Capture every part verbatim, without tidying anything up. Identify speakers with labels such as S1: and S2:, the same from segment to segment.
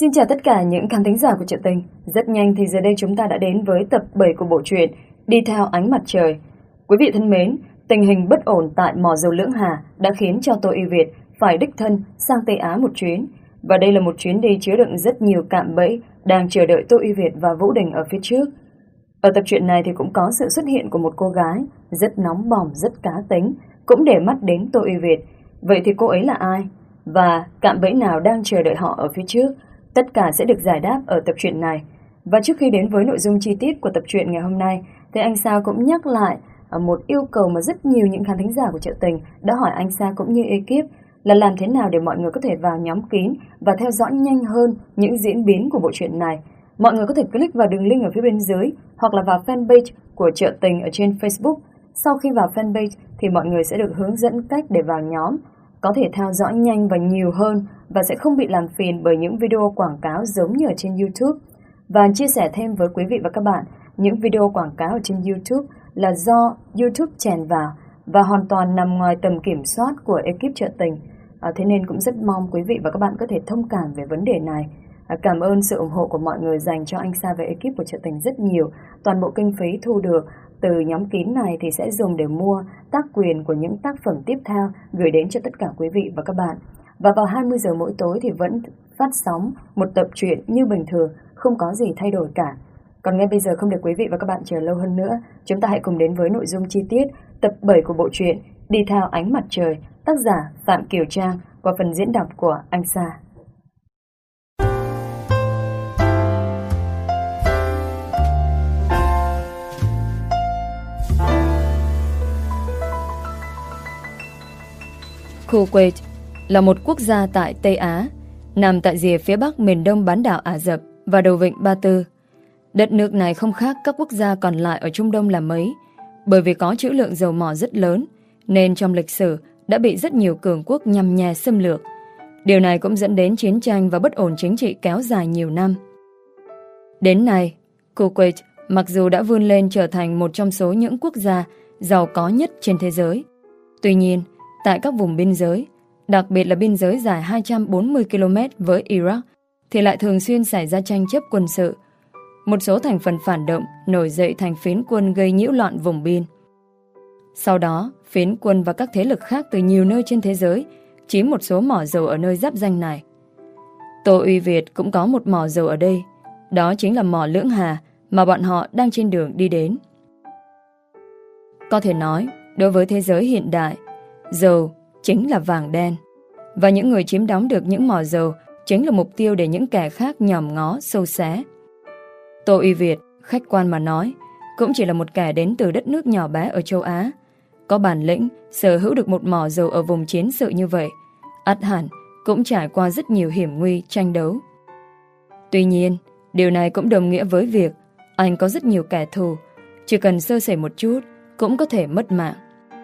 S1: Xin chào tất cả những khán thính giả của Chuyện Tình. Rất nhanh thì giờ đây chúng ta đã đến với tập bảy của bộ truyện Đi Theo Ánh Mặt Trời. Quý vị thân mến, tình hình bất ổn tại mỏ dầu Lưỡng Hà đã khiến cho Tô Y Việt phải đích thân sang Tây Á một chuyến. Và đây là một chuyến đi chứa đựng rất nhiều cạm bẫy đang chờ đợi Tô Y Việt và Vũ Đình ở phía trước. Ở tập truyện này thì cũng có sự xuất hiện của một cô gái rất nóng bỏng, rất cá tính, cũng để mắt đến Tô Y Việt. Vậy thì cô ấy là ai? Và cạm bẫy nào đang chờ đợi họ ở phía trước? Tất cả sẽ được giải đáp ở tập truyện này. Và trước khi đến với nội dung chi tiết của tập truyện ngày hôm nay, thì anh Sa cũng nhắc lại một yêu cầu mà rất nhiều những khán thính giả của Chuyện Tình đã hỏi anh Sa cũng như ekip là làm thế nào để mọi người có thể vào nhóm kín và theo dõi nhanh hơn những diễn biến của bộ truyện này. Mọi người có thể click vào đường link ở phía bên dưới hoặc là vào fanpage của Chuyện Tình ở trên Facebook. Sau khi vào fanpage thì mọi người sẽ được hướng dẫn cách để vào nhóm, có thể theo dõi nhanh và nhiều hơn và sẽ không bị làm phiền bởi những video quảng cáo giống như ở trên YouTube. Và chia sẻ thêm với quý vị và các bạn, những video quảng cáo ở trên YouTube là do YouTube chèn vào và hoàn toàn nằm ngoài tầm kiểm soát của ekip Chuyện Tình. À, thế nên cũng rất mong quý vị và các bạn có thể thông cảm về vấn đề này. À, cảm ơn sự ủng hộ của mọi người dành cho anh Sa và ekip của Chuyện Tình rất nhiều. Toàn bộ kinh phí thu được từ nhóm kín này thì sẽ dùng để mua tác quyền của những tác phẩm tiếp theo gửi đến cho tất cả quý vị và các bạn. Và vào hai mươi giờ mỗi tối thì vẫn phát sóng một tập truyện như bình thường, không có gì thay đổi cả. Còn ngay bây giờ không để quý vị và các bạn chờ lâu hơn nữa, chúng ta hãy cùng đến với nội dung chi tiết tập bảy của bộ truyện Đi Theo Ánh Mặt Trời, tác giả Phạm Kiều Trang, qua phần diễn đọc của anh Sa. Kuwait là một quốc gia tại Tây Á, nằm tại rìa phía bắc miền đông bán đảo Ả Rập và đầu vịnh Ba Tư. Đất nước này không khác các quốc gia còn lại ở Trung Đông là mấy, bởi vì có trữ lượng dầu mỏ rất lớn, nên trong lịch sử đã bị rất nhiều cường quốc nhằm nhè xâm lược. Điều này cũng dẫn đến chiến tranh và bất ổn chính trị kéo dài nhiều năm. Đến nay, Kuwait mặc dù đã vươn lên trở thành một trong số những quốc gia giàu có nhất trên thế giới. Tuy nhiên, tại các vùng biên giới, đặc biệt là biên giới dài hai trăm bốn mươi ki lô mét với Iraq, thì lại thường xuyên xảy ra tranh chấp quân sự. Một số thành phần phản động nổi dậy thành phiến quân gây nhiễu loạn vùng biên. Sau đó, phiến quân và các thế lực khác từ nhiều nơi trên thế giới chiếm một số mỏ dầu ở nơi giáp ranh này. Tô Y Việt cũng có một mỏ dầu ở đây, đó chính là mỏ Lưỡng Hà mà bọn họ đang trên đường đi đến. Có thể nói, đối với thế giới hiện đại, dầu chính là vàng đen, và những người chiếm đóng được những mỏ dầu chính là mục tiêu để những kẻ khác nhòm ngó sâu xé. Tô Y Việt, khách quan mà nói, cũng chỉ là một kẻ đến từ đất nước nhỏ bé ở châu Á. Có bản lĩnh sở hữu được một mỏ dầu ở vùng chiến sự như vậy, ắt hẳn cũng trải qua rất nhiều hiểm nguy tranh đấu. Tuy nhiên, điều này cũng đồng nghĩa với việc anh có rất nhiều kẻ thù, chỉ cần sơ sẩy một chút cũng có thể mất mạng.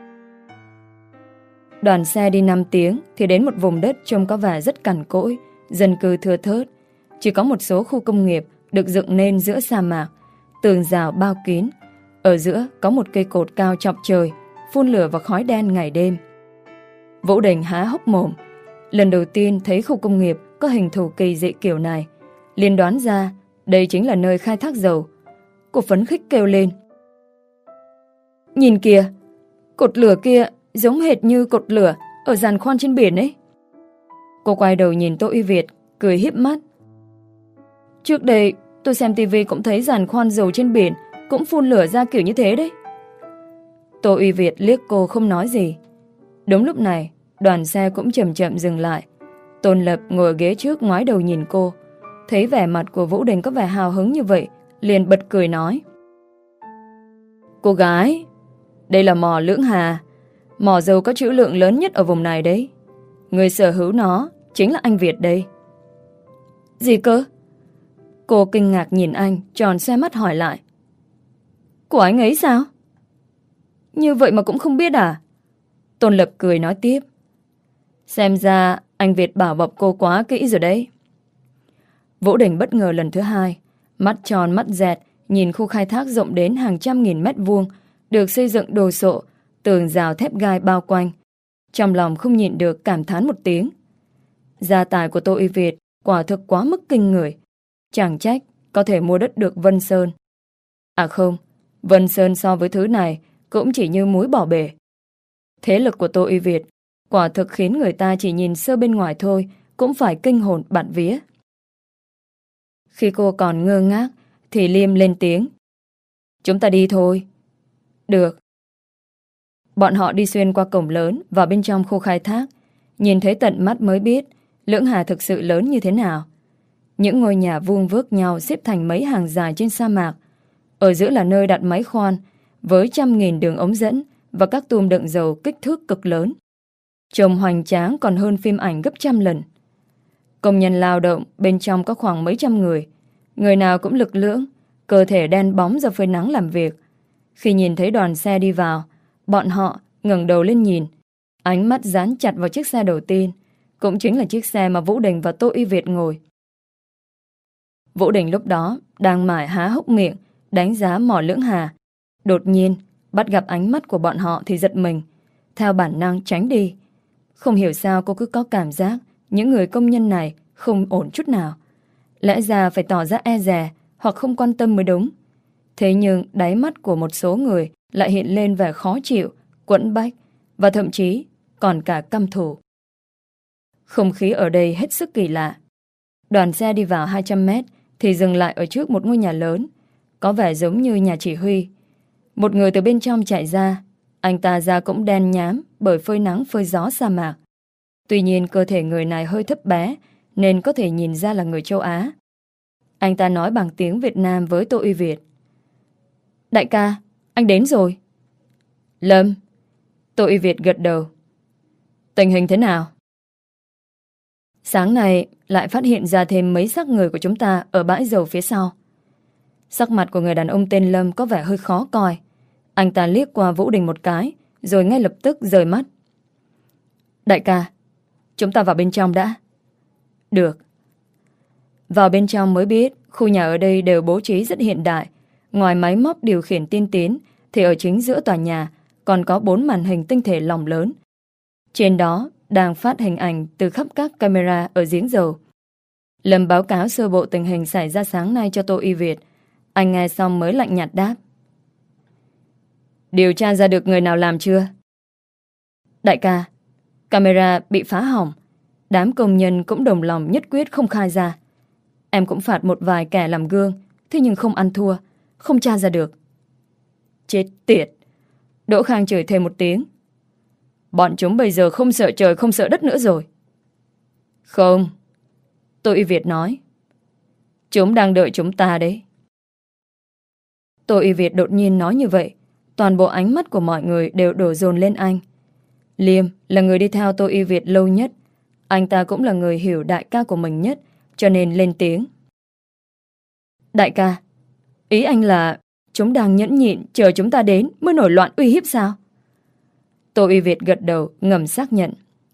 S1: Đoàn xe đi năm tiếng thì đến một vùng đất trông có vẻ rất cằn cỗi, dân cư thưa thớt. Chỉ có một số khu công nghiệp được dựng nên giữa sa mạc, tường rào bao kín. Ở giữa có một cây cột cao chọc trời, phun lửa và khói đen ngày đêm. Vũ Đình há hốc mồm. Lần đầu tiên thấy khu công nghiệp có hình thù kỳ dị kiểu này, liền đoán ra đây chính là nơi khai thác dầu. Cô phấn khích kêu lên: "Nhìn kìa, cột lửa kia giống hệt như cột lửa ở giàn khoan trên biển ấy." Cô quay đầu nhìn Tô Y Việt, cười híp mắt: "Trước đây tôi xem tivi cũng thấy giàn khoan dầu trên biển cũng phun lửa ra kiểu như thế đấy." Tô Y Việt liếc cô không nói gì. Đúng lúc này, đoàn xe cũng chậm chậm dừng lại. Tôn Lập ngồi ở ghế trước ngoái đầu nhìn cô, thấy vẻ mặt của Vũ Đình có vẻ hào hứng như vậy, liền bật cười nói: "Cô gái, đây là mỏ Lưỡng Hà, mỏ dầu có trữ lượng lớn nhất ở vùng này đấy. Người sở hữu nó chính là anh Việt đây." "Gì cơ?" Cô kinh ngạc nhìn anh, tròn xoe mắt hỏi lại: "Của anh ấy sao? Như vậy mà cũng không biết à?" Tôn Lập cười nói tiếp: "Xem ra anh Việt bảo bọc cô quá kỹ rồi đấy." Vũ Đình bất ngờ lần thứ hai, mắt tròn mắt dẹt nhìn khu khai thác rộng đến hàng trăm nghìn mét vuông, được xây dựng đồ sộ, tường rào thép gai bao quanh. Trong lòng không nhịn được cảm thán một tiếng. Gia tài của Tô Y Việt quả thực quá mức kinh người. Chẳng trách có thể mua đất được Vân Sơn. À không, Vân Sơn so với thứ này cũng chỉ như muối bỏ bể. Thế lực của Tô Uy Việt quả thực khiến người ta chỉ nhìn sơ bên ngoài thôi cũng phải kinh hồn bạt vía. Khi cô còn ngơ ngác thì Liêm lên tiếng. Chúng ta đi thôi. Được. Bọn họ đi xuyên qua cổng lớn vào bên trong khu khai thác. Nhìn thấy tận mắt mới biết Lưỡng Hà thực sự lớn như thế nào. Những ngôi nhà vuông vức nhau xếp thành mấy hàng dài trên sa mạc. Ở giữa là nơi đặt máy khoan với trăm nghìn đường ống dẫn và các tùm đựng dầu kích thước cực lớn. Trông hoành tráng còn hơn phim ảnh gấp trăm lần. Công nhân lao động bên trong có khoảng mấy trăm người. Người nào cũng lực lưỡng, cơ thể đen bóng ra phơi nắng làm việc. Khi nhìn thấy đoàn xe đi vào, bọn họ ngẩng đầu lên nhìn, ánh mắt dán chặt vào chiếc xe đầu tiên, cũng chính là chiếc xe mà Vũ Đình và Tô Uy Việt ngồi. Vũ Đình lúc đó đang mải há hốc miệng đánh giá mỏ Lưỡng Hà. Đột nhiên bắt gặp ánh mắt của bọn họ thì giật mình, theo bản năng tránh đi. Không hiểu sao cô cứ có cảm giác những người công nhân này không ổn chút nào. Lẽ ra phải tỏ ra e dè hoặc không quan tâm mới đúng. Thế nhưng đáy mắt của một số người lại hiện lên vẻ khó chịu, quẫn bách và thậm chí còn cả căm thù. Không khí ở đây hết sức kỳ lạ. Đoàn xe đi vào hai trăm mét thì dừng lại ở trước một ngôi nhà lớn, có vẻ giống như nhà chỉ huy. Một người từ bên trong chạy ra. Anh ta da cũng đen nhám bởi phơi nắng phơi gió sa mạc. Tuy nhiên cơ thể người này hơi thấp bé nên có thể nhìn ra là người châu Á. Anh ta nói bằng tiếng Việt Nam với Tô Uy Việt. Đại ca, anh đến rồi. Lâm. Tô Uy Việt gật đầu. Tình hình thế nào? Sáng nay lại phát hiện ra thêm mấy xác người của chúng ta ở bãi dầu phía sau. Sắc mặt của người đàn ông tên Lâm có vẻ hơi khó coi. Anh ta liếc qua Vũ Đình một cái rồi ngay lập tức rời mắt. Đại ca, chúng ta vào bên trong đã. Được. Vào bên trong mới biết khu nhà ở đây đều bố trí rất hiện đại. Ngoài máy móc điều khiển tiên tiến thì ở chính giữa tòa nhà còn có bốn màn hình tinh thể lỏng lớn. Trên đó đang phát hình ảnh từ khắp các camera ở giếng dầu. Lâm báo cáo sơ bộ tình hình xảy ra sáng nay cho Tô Uy Việt. Anh nghe xong mới lạnh nhạt đáp. Điều tra ra được người nào làm chưa? Đại ca, camera bị phá hỏng. Đám công nhân cũng đồng lòng nhất quyết không khai ra. Em cũng phạt một vài kẻ làm gương, thế nhưng không ăn thua, không tra ra được. Chết tiệt. Đỗ Khang chửi thêm một tiếng. Bọn chúng bây giờ không sợ trời không sợ đất nữa rồi. Không. Tô Uy Việt nói. Chúng đang đợi chúng ta đấy. Tô Uy Việt đột nhiên nói như vậy, toàn bộ ánh mắt của mọi người đều đổ dồn lên anh. Liêm là người đi theo Tô Uy Việt lâu nhất. Anh ta cũng là người hiểu đại ca của mình nhất, cho nên lên tiếng. Đại ca, ý anh là chúng đang nhẫn nhịn chờ chúng ta đến mới nổi loạn uy hiếp sao? Tô Uy Việt gật đầu ngầm xác nhận.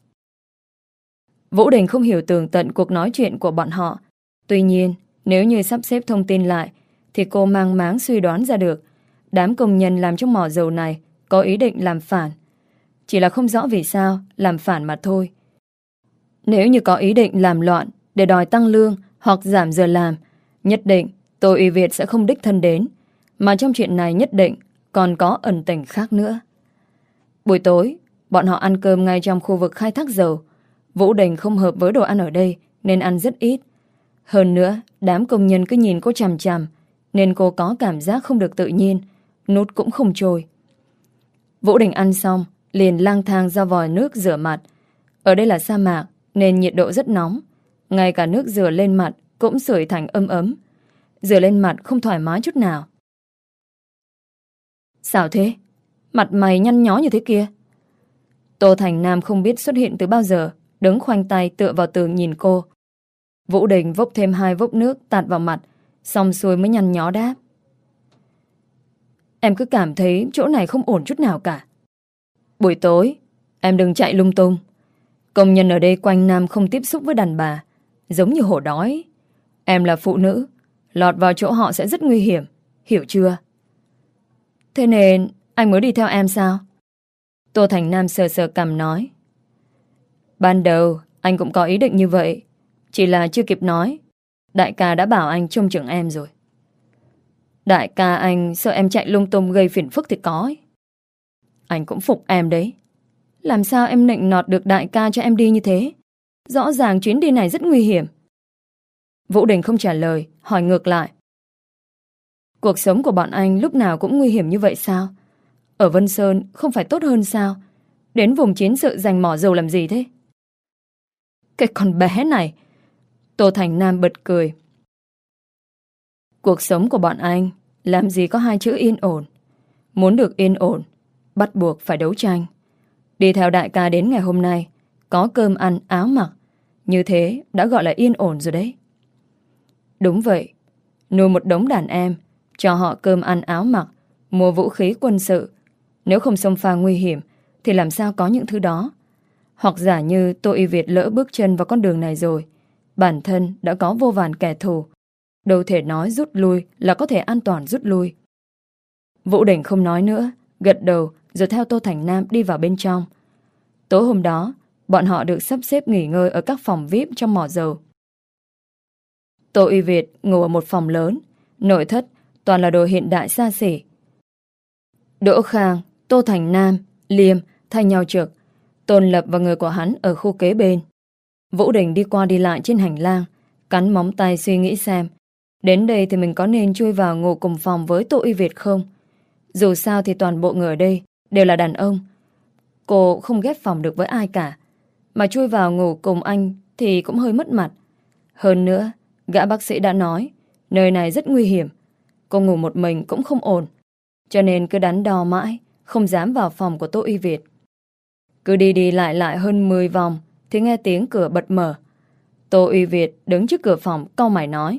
S1: Vũ Đình không hiểu tường tận cuộc nói chuyện của bọn họ. Tuy nhiên, nếu như sắp xếp thông tin lại thì cô mang máng suy đoán ra được đám công nhân làm trong mỏ dầu này có ý định làm phản. Chỉ là không rõ vì sao làm phản mà thôi. Nếu như có ý định làm loạn để đòi tăng lương hoặc giảm giờ làm, nhất định Tô Uy Việt sẽ không đích thân đến. Mà trong chuyện này nhất định còn có ẩn tình khác nữa. Buổi tối, bọn họ ăn cơm ngay trong khu vực khai thác dầu. Vũ Đình không hợp với đồ ăn ở đây nên ăn rất ít. Hơn nữa, đám công nhân cứ nhìn cô chằm chằm nên cô có cảm giác không được tự nhiên, nuốt cũng không trôi. Vũ Đình ăn xong liền lang thang ra vòi nước rửa mặt. Ở đây là sa mạc nên nhiệt độ rất nóng. Ngay cả nước rửa lên mặt cũng sưởi thành ấm ấm. Rửa lên mặt không thoải mái chút nào. Sao thế? Mặt mày nhăn nhó như thế kia. Tô Thành Nam không biết xuất hiện từ bao giờ, đứng khoanh tay tựa vào tường nhìn cô. Vũ Đình vốc thêm hai vốc nước tạt vào mặt, xong xuôi mới nhăn nhó đáp. Em cứ cảm thấy chỗ này không ổn chút nào cả. Buổi tối, em đừng chạy lung tung. Công nhân ở đây quanh năm không tiếp xúc với đàn bà, giống như hổ đói. Em là phụ nữ, lọt vào chỗ họ sẽ rất nguy hiểm, hiểu chưa? Thế nên anh mới đi theo em sao? Tô Thành Nam sờ sờ cằm nói. Ban đầu anh cũng có ý định như vậy, Chỉ là chưa kịp nói, đại ca đã bảo anh trông chừng em rồi. Đại ca anh sợ em chạy lung tung gây phiền phức thì có ấy. Anh cũng phục em đấy. Làm sao em nịnh nọt được đại ca cho em đi như thế? Rõ ràng chuyến đi này rất nguy hiểm. Vũ Đình không trả lời, hỏi ngược lại. Cuộc sống của bọn anh lúc nào cũng nguy hiểm như vậy sao? Ở Vân Sơn không phải tốt hơn sao? Đến vùng chiến sự giành mỏ dầu làm gì thế? Cái con bé này. Tô Thành Nam bật cười. Cuộc sống của bọn anh làm gì có hai chữ yên ổn. Muốn được yên ổn, bắt buộc phải đấu tranh. Đi theo đại ca đến ngày hôm nay, có cơm ăn áo mặc, như thế đã gọi là yên ổn rồi đấy. Đúng vậy. Nuôi một đống đàn em, cho họ cơm ăn áo mặc, mua vũ khí quân sự. Nếu không xông pha nguy hiểm thì làm sao có những thứ đó? Hoặc giả như Tô Y Việt lỡ bước chân vào con đường này rồi, bản thân đã có vô vàn kẻ thù, đâu thể nói rút lui là có thể an toàn rút lui. Vũ Đình không nói nữa, gật đầu rồi theo Tô Thành Nam đi vào bên trong. Tối hôm đó, bọn họ được sắp xếp nghỉ ngơi ở các phòng vi ai pi trong mỏ dầu. Tô Y Việt ngủ ở một phòng lớn, nội thất toàn là đồ hiện đại xa xỉ. Đỗ Khang, Tô Thành Nam, Liêm thay nhau trực, Tôn Lập và người của hắn ở khu kế bên. Vũ Đình đi qua đi lại trên hành lang, cắn móng tay suy nghĩ xem đến đây thì mình có nên chui vào ngủ cùng phòng với Tô Y Việt không? Dù sao thì toàn bộ người ở đây đều là đàn ông. Cô không ghép phòng được với ai cả, mà chui vào ngủ cùng anh thì cũng hơi mất mặt. Hơn nữa, gã bác sĩ đã nói nơi này rất nguy hiểm, cô ngủ một mình cũng không ổn, cho nên cứ đắn đo mãi, không dám vào phòng của Tô Y Việt. Cứ đi đi lại lại hơn mười vòng thì nghe tiếng cửa bật mở. Tô Y Việt đứng trước cửa phòng cau mày nói: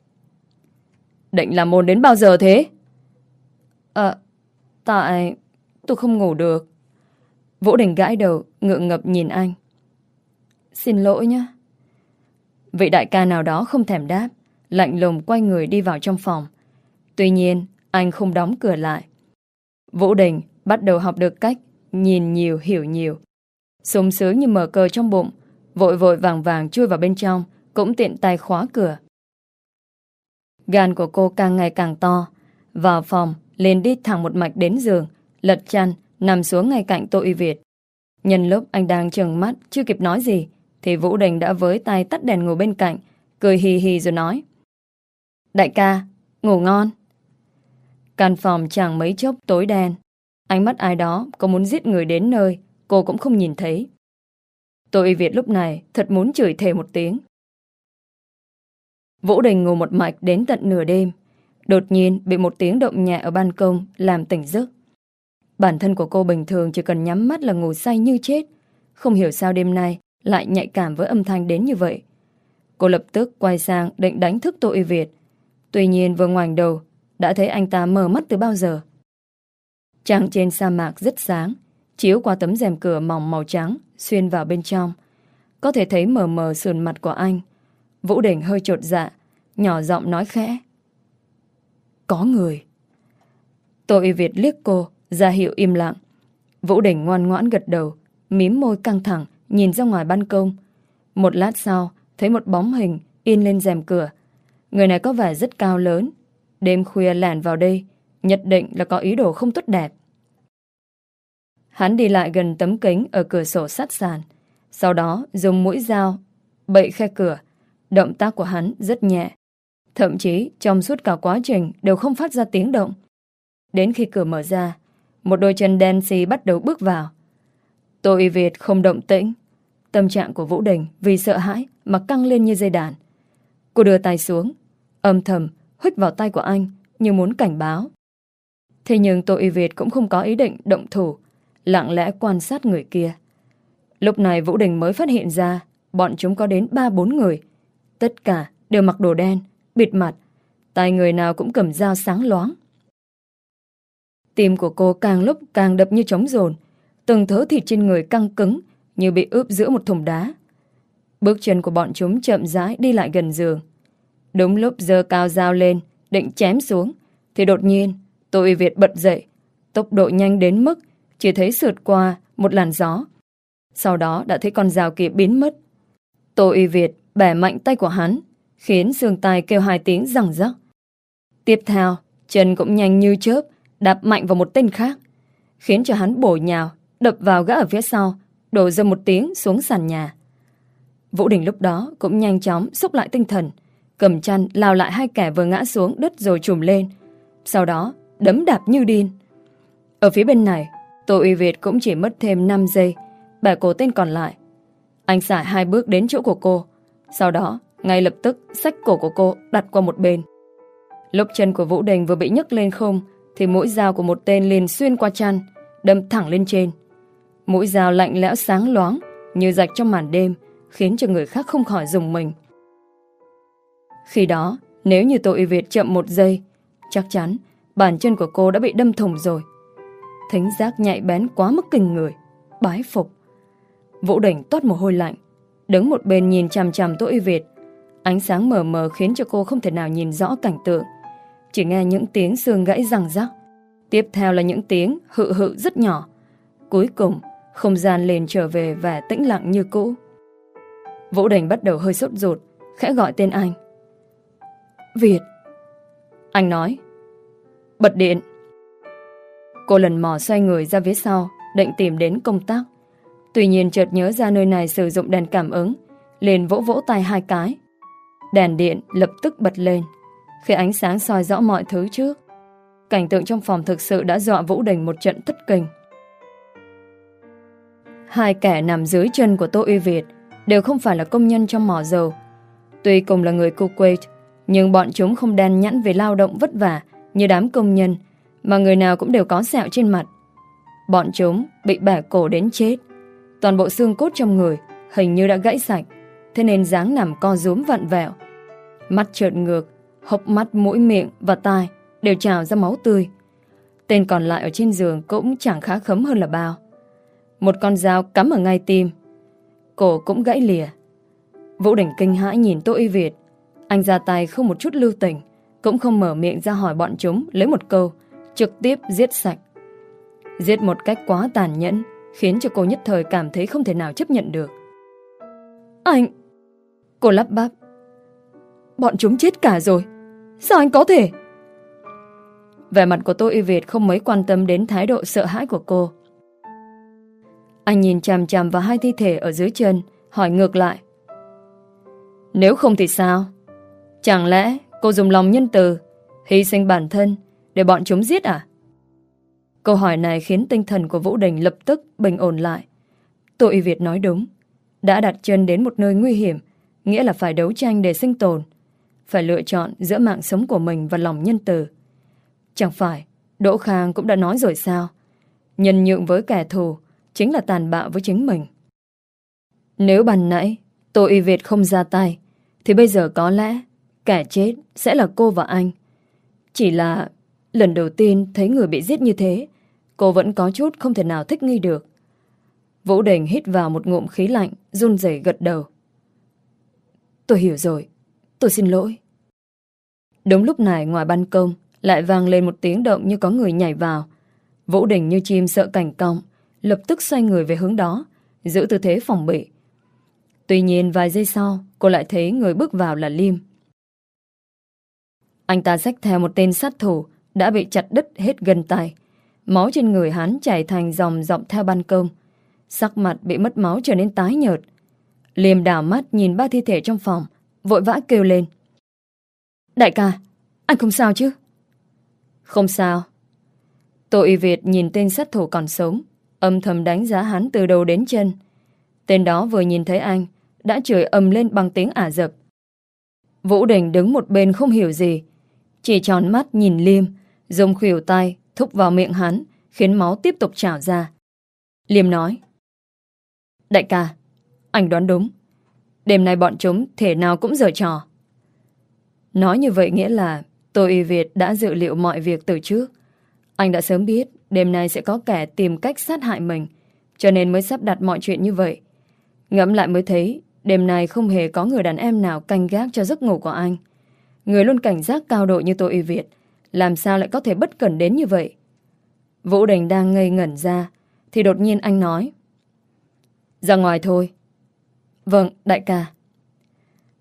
S1: Định làm môn đến bao giờ thế? Ờ, tại tôi không ngủ được. Vũ Đình gãi đầu, ngượng ngập nhìn anh. Xin lỗi nhé. Vị đại ca nào đó không thèm đáp, lạnh lùng quay người đi vào trong phòng. Tuy nhiên, anh không đóng cửa lại. Vũ Đình bắt đầu học được cách nhìn nhiều hiểu nhiều. Sung sướng như mở cờ trong bụng, vội vội vàng vàng chui vào bên trong, cũng tiện tay khóa cửa. Gan của cô càng ngày càng to. Vào phòng, liền đi thẳng một mạch đến giường, lật chăn, nằm xuống ngay cạnh Tô Y Việt. Nhân lúc anh đang trừng mắt, chưa kịp nói gì, thì Vũ Đình đã với tay tắt đèn ngủ bên cạnh, cười hì hì rồi nói: Đại ca, ngủ ngon. Căn phòng chẳng mấy chốc tối đen. Ánh mắt ai đó có muốn giết người đến nơi, cô cũng không nhìn thấy. Tô Y Việt lúc này thật muốn chửi thề một tiếng. Vũ Đình ngủ một mạch đến tận nửa đêm. Đột nhiên bị một tiếng động nhẹ ở ban công làm tỉnh giấc. Bản thân của cô bình thường chỉ cần nhắm mắt là ngủ say như chết. Không hiểu sao đêm nay lại nhạy cảm với âm thanh đến như vậy. Cô lập tức quay sang định đánh thức Tô Y Việt. Tuy nhiên vừa ngoảnh đầu đã thấy anh ta mở mắt từ bao giờ. Trăng trên sa mạc rất sáng, chiếu qua tấm rèm cửa mỏng màu trắng xuyên vào bên trong. Có thể thấy mờ mờ sườn mặt của anh. Vũ Đình hơi chột dạ, nhỏ giọng nói khẽ: Có người. Tô Y Việt liếc cô, ra hiệu im lặng. Vũ Đình ngoan ngoãn gật đầu, mím môi căng thẳng, nhìn ra ngoài ban công. Một lát sau, thấy một bóng hình in lên rèm cửa. Người này có vẻ rất cao lớn. Đêm khuya lẻn vào đây, nhất định là có ý đồ không tốt đẹp. Hắn đi lại gần tấm kính ở cửa sổ sát sàn, sau đó dùng mũi dao bậy khe cửa. Động tác của hắn rất nhẹ, thậm chí trong suốt cả quá trình đều không phát ra tiếng động. Đến khi cửa mở ra, một đôi chân đen xì bắt đầu bước vào. Tô Y Việt không động tĩnh. Tâm trạng của Vũ Đình vì sợ hãi mà căng lên như dây đàn. Cô đưa tay xuống, âm thầm huých vào tay của anh như muốn cảnh báo. Thế nhưng Tô Y Việt cũng không có ý định động thủ, lặng lẽ quan sát người kia. Lúc này Vũ Đình mới phát hiện ra bọn chúng có đến ba bốn người. Tất cả đều mặc đồ đen, bịt mặt, tay người nào cũng cầm dao sáng loáng. Tim của cô càng lúc càng đập như trống dồn, từng thớ thịt trên người căng cứng như bị ướp giữa một thùng đá. Bước chân của bọn chúng chậm rãi đi lại gần giường. Đúng lúc giơ cao dao lên định chém xuống thì đột nhiên Tô Y Việt bật dậy, tốc độ nhanh đến mức chỉ thấy sượt qua một làn gió. Sau đó đã thấy con dao kia biến mất. Tô Y Việt bẻ mạnh tay của hắn, khiến xương tay kêu hai tiếng răng rắc. Tiếp theo, chân cũng nhanh như chớp, đạp mạnh vào một tên khác, khiến cho hắn bổ nhào, đập vào gã ở phía sau, đổ ra một tiếng xuống sàn nhà. Vũ Đình lúc đó cũng nhanh chóng xúc lại tinh thần, cầm chăn lao lại hai kẻ vừa ngã xuống đất rồi trùm lên, sau đó đấm đạp như điên. Ở phía bên này, Tô Uy Việt cũng chỉ mất thêm năm giây bẻ cổ tên còn lại. Anh sải hai bước đến chỗ của cô, sau đó ngay lập tức xách cổ của cô đặt qua một bên. Lúc chân của Vũ Đình vừa bị nhấc lên không thì mũi dao của một tên liền xuyên qua chăn, đâm thẳng lên trên. Mũi dao lạnh lẽo sáng loáng như rạch trong màn đêm, khiến cho người khác không khỏi rùng mình. Khi đó, nếu như Tô Uy Việt chậm một giây, chắc chắn bàn chân của cô đã bị đâm thủng rồi. Thính giác nhạy bén quá mức kinh người, bái phục. Vũ Đình toát mồ hôi lạnh, đứng một bên nhìn chằm chằm Tô Uy Việt. Ánh sáng mờ mờ khiến cho cô không thể nào nhìn rõ cảnh tượng, chỉ nghe những tiếng xương gãy răng rắc. Tiếp theo là những tiếng hự hự rất nhỏ. Cuối cùng, không gian liền trở về vẻ tĩnh lặng như cũ. Vũ Đình bắt đầu hơi sốt ruột, khẽ gọi tên anh. Việt. Anh nói, bật điện. Cô lần mò xoay người ra phía sau, định tìm đến công tắc. Tuy nhiên chợt nhớ ra nơi này sử dụng đèn cảm ứng, liền vỗ vỗ tay hai cái. Đèn điện lập tức bật lên, khi ánh sáng soi rõ mọi thứ trước. Cảnh tượng trong phòng thực sự đã dọa Vũ Đình một trận thất kinh. Hai kẻ nằm dưới chân của Tô Uy Việt đều không phải là công nhân trong mỏ dầu. Tuy cùng là người Kuwait, nhưng bọn chúng không đen nhẵn về lao động vất vả như đám công nhân, mà người nào cũng đều có sẹo trên mặt. Bọn chúng bị bẻ cổ đến chết. Toàn bộ xương cốt trong người hình như đã gãy sạch, thế nên dáng nằm co rúm vặn vẹo. Mắt trợn ngược, hốc mắt, mũi, miệng và tai đều trào ra máu tươi. Tên còn lại ở trên giường cũng chẳng khá khấm hơn là bao. Một con dao cắm ở ngay tim, cổ cũng gãy lìa. Vũ Đình kinh hãi nhìn Tô Uy Việt. Anh ra tay không một chút lưu tình, cũng không mở miệng ra hỏi bọn chúng lấy một câu, trực tiếp giết sạch. Giết một cách quá tàn nhẫn, khiến cho cô nhất thời cảm thấy không thể nào chấp nhận được. Anh... Cô lắp bắp. Bọn chúng chết cả rồi. Sao anh có thể? Vẻ mặt của Tô Uy Việt không mấy quan tâm đến thái độ sợ hãi của cô. Anh nhìn chằm chằm vào hai thi thể ở dưới chân, hỏi ngược lại. Nếu không thì sao? Chẳng lẽ cô dùng lòng nhân từ, hy sinh bản thân để bọn chúng giết à? Câu hỏi này khiến tinh thần của Vũ Đình lập tức bình ổn lại. Tô Uy Việt nói đúng. Đã đặt chân đến một nơi nguy hiểm, nghĩa là phải đấu tranh để sinh tồn, phải lựa chọn giữa mạng sống của mình và lòng nhân từ. Chẳng phải Đỗ Khang cũng đã nói rồi sao? Nhân nhượng với kẻ thù chính là tàn bạo với chính mình. Nếu ban nãy Tô Uy Việt không ra tay, thì bây giờ có lẽ kẻ chết sẽ là cô và anh. Chỉ là lần đầu tiên thấy người bị giết như thế, cô vẫn có chút không thể nào thích nghi được. Vũ Đình hít vào một ngụm khí lạnh, run rẩy gật đầu. Tôi hiểu rồi, tôi xin lỗi. Đúng lúc này ngoài ban công lại vang lên một tiếng động như có người nhảy vào. Vũ Đình như chim sợ cảnh cong, lập tức xoay người về hướng đó, giữ tư thế phòng bị. Tuy nhiên vài giây sau, cô lại thấy người bước vào là Liêm. Anh ta xách theo một tên sát thủ đã bị chặt đứt hết gân tay. Máu trên người hắn chảy thành dòng dọc theo ban công. Sắc mặt bị mất máu trở nên tái nhợt. Liêm đảo mắt nhìn ba thi thể trong phòng, vội vã kêu lên. Đại ca, anh không sao chứ? Không sao. Tô Uy Việt nhìn tên sát thủ còn sống, âm thầm đánh giá hắn từ đầu đến chân. Tên đó vừa nhìn thấy anh đã chửi ầm lên bằng tiếng Ả Rập. Vũ Đình đứng một bên không hiểu gì, chỉ tròn mắt nhìn Liêm, dùng khuỷu tay thúc vào miệng hắn, khiến máu tiếp tục trào ra. Liêm nói. Đại ca, anh đoán đúng. Đêm nay bọn chúng thể nào cũng giở trò. Nói như vậy nghĩa là Tô Uy Việt đã dự liệu mọi việc từ trước. Anh đã sớm biết đêm nay sẽ có kẻ tìm cách sát hại mình, cho nên mới sắp đặt mọi chuyện như vậy. Ngẫm lại mới thấy đêm nay không hề có người đàn em nào canh gác cho giấc ngủ của anh. Người luôn cảnh giác cao độ như Tô Uy Việt, làm sao lại có thể bất cẩn đến như vậy? Vũ Đình đang ngây ngẩn ra, thì đột nhiên anh nói. Ra ngoài thôi. Vâng, đại ca.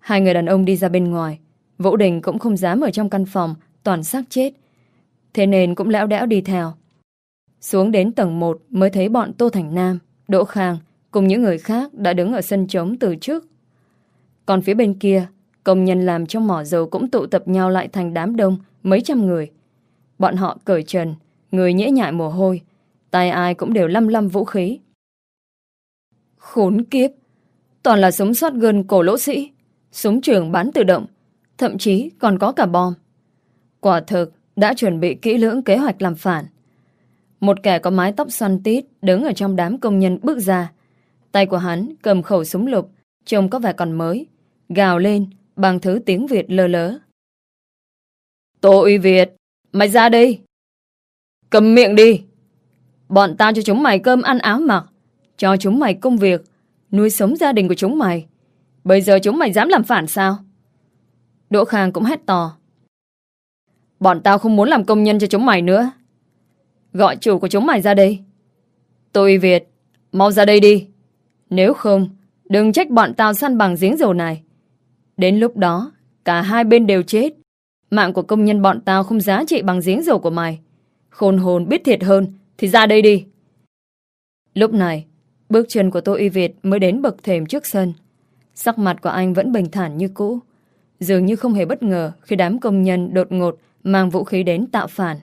S1: Hai người đàn ông đi ra bên ngoài. Vũ Đình cũng không dám ở trong căn phòng toàn xác chết, thế nên cũng lẽo đẽo đi theo. Xuống đến tầng một mới thấy bọn Tô Thành Nam, Đỗ Khang cùng những người khác đã đứng ở sân trống từ trước. Còn phía bên kia, công nhân làm trong mỏ dầu cũng tụ tập nhau lại thành đám đông mấy trăm người. Bọn họ cởi trần, người nhễ nhại mồ hôi, tay ai cũng đều lăm lăm vũ khí. Khốn kiếp, toàn là súng shotgun cổ lỗ sĩ, súng trường bắn tự động, thậm chí còn có cả bom. Quả thực đã chuẩn bị kỹ lưỡng kế hoạch làm phản. Một kẻ có mái tóc xoăn tít đứng ở trong đám công nhân bước ra. Tay của hắn cầm khẩu súng lục, trông có vẻ còn mới, gào lên bằng thứ tiếng Việt lơ lớ. Tô Uy Việt, mày ra đây! Cầm miệng đi! Bọn tao cho chúng mày cơm ăn áo mặc, cho chúng mày công việc, nuôi sống gia đình của chúng mày. Bây giờ chúng mày dám làm phản sao? Đỗ Khang cũng hét to. Bọn tao không muốn làm công nhân cho chúng mày nữa. Gọi chủ của chúng mày ra đây. Tô Uy Việt, mau ra đây đi. Nếu không, đừng trách bọn tao săn bằng giếng dầu này. Đến lúc đó, cả hai bên đều chết. Mạng của công nhân bọn tao không giá trị bằng giếng dầu của mày. Khôn hồn biết thiệt hơn thì ra đây đi. Lúc này, bước chân của Tô Uy Việt mới đến bậc thềm trước sân. Sắc mặt của anh vẫn bình thản như cũ, dường như không hề bất ngờ khi đám công nhân đột ngột mang vũ khí đến tạo phản.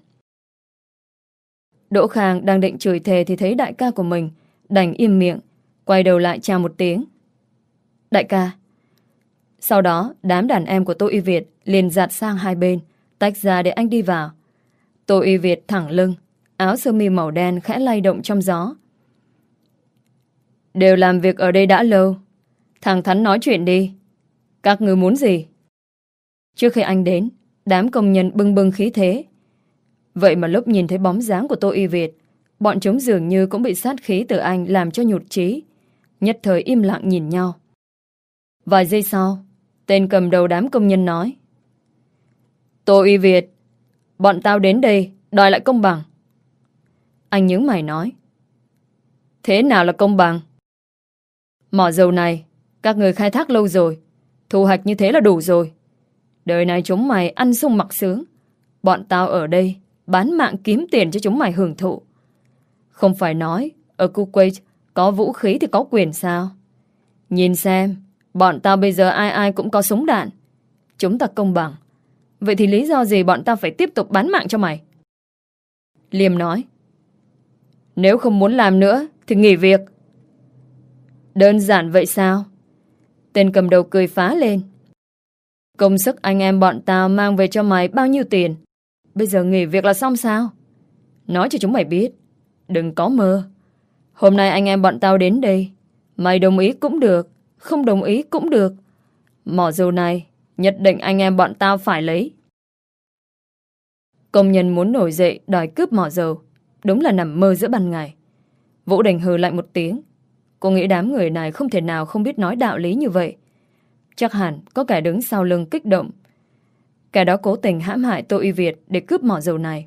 S1: Đỗ Khang đang định chửi thề thì thấy đại ca của mình, đành im miệng, quay đầu lại chào một tiếng. Đại ca. Sau đó, đám đàn em của Tô Uy Việt liền dạt sang hai bên, tách ra để anh đi vào. Tô Uy Việt thẳng lưng, áo sơ mi màu đen khẽ lay động trong gió. Đều làm việc ở đây đã lâu, thẳng thắn nói chuyện đi. Các người muốn gì? Trước khi anh đến, đám công nhân bưng bưng khí thế. Vậy mà lúc nhìn thấy bóng dáng của Tô Uy Việt, bọn chúng dường như cũng bị sát khí từ anh làm cho nhụt chí, nhất thời im lặng nhìn nhau. Vài giây sau, tên cầm đầu đám công nhân nói. Tô Uy Việt, bọn tao đến đây đòi lại công bằng. Anh nhướng mày nói. Thế nào là công bằng? Mỏ dầu này, các người khai thác lâu rồi, thu hoạch như thế là đủ rồi. Đời này chúng mày ăn sung mặc sướng. Bọn tao ở đây bán mạng kiếm tiền cho chúng mày hưởng thụ. Không phải nói ở Kuwait có vũ khí thì có quyền sao? Nhìn xem, bọn tao bây giờ ai ai cũng có súng đạn. Chúng ta công bằng. Vậy thì lý do gì bọn tao phải tiếp tục bán mạng cho mày? Liêm nói. Nếu không muốn làm nữa thì nghỉ việc. Đơn giản vậy sao? Tên cầm đầu cười phá lên. Công sức anh em bọn tao mang về cho mày bao nhiêu tiền, bây giờ nghỉ việc là xong sao? Nói cho chúng mày biết, đừng có mơ. Hôm nay anh em bọn tao đến đây, mày đồng ý cũng được, không đồng ý cũng được. Mỏ dầu này nhất định anh em bọn tao phải lấy. Công nhân muốn nổi dậy đòi cướp mỏ dầu, đúng là nằm mơ giữa ban ngày. Vũ Đình hừ lạnh một tiếng. Cô nghĩ đám người này không thể nào không biết nói đạo lý như vậy. Chắc hẳn có kẻ đứng sau lưng kích động. Kẻ đó cố tình hãm hại Tô Uy Việt để cướp mỏ dầu này.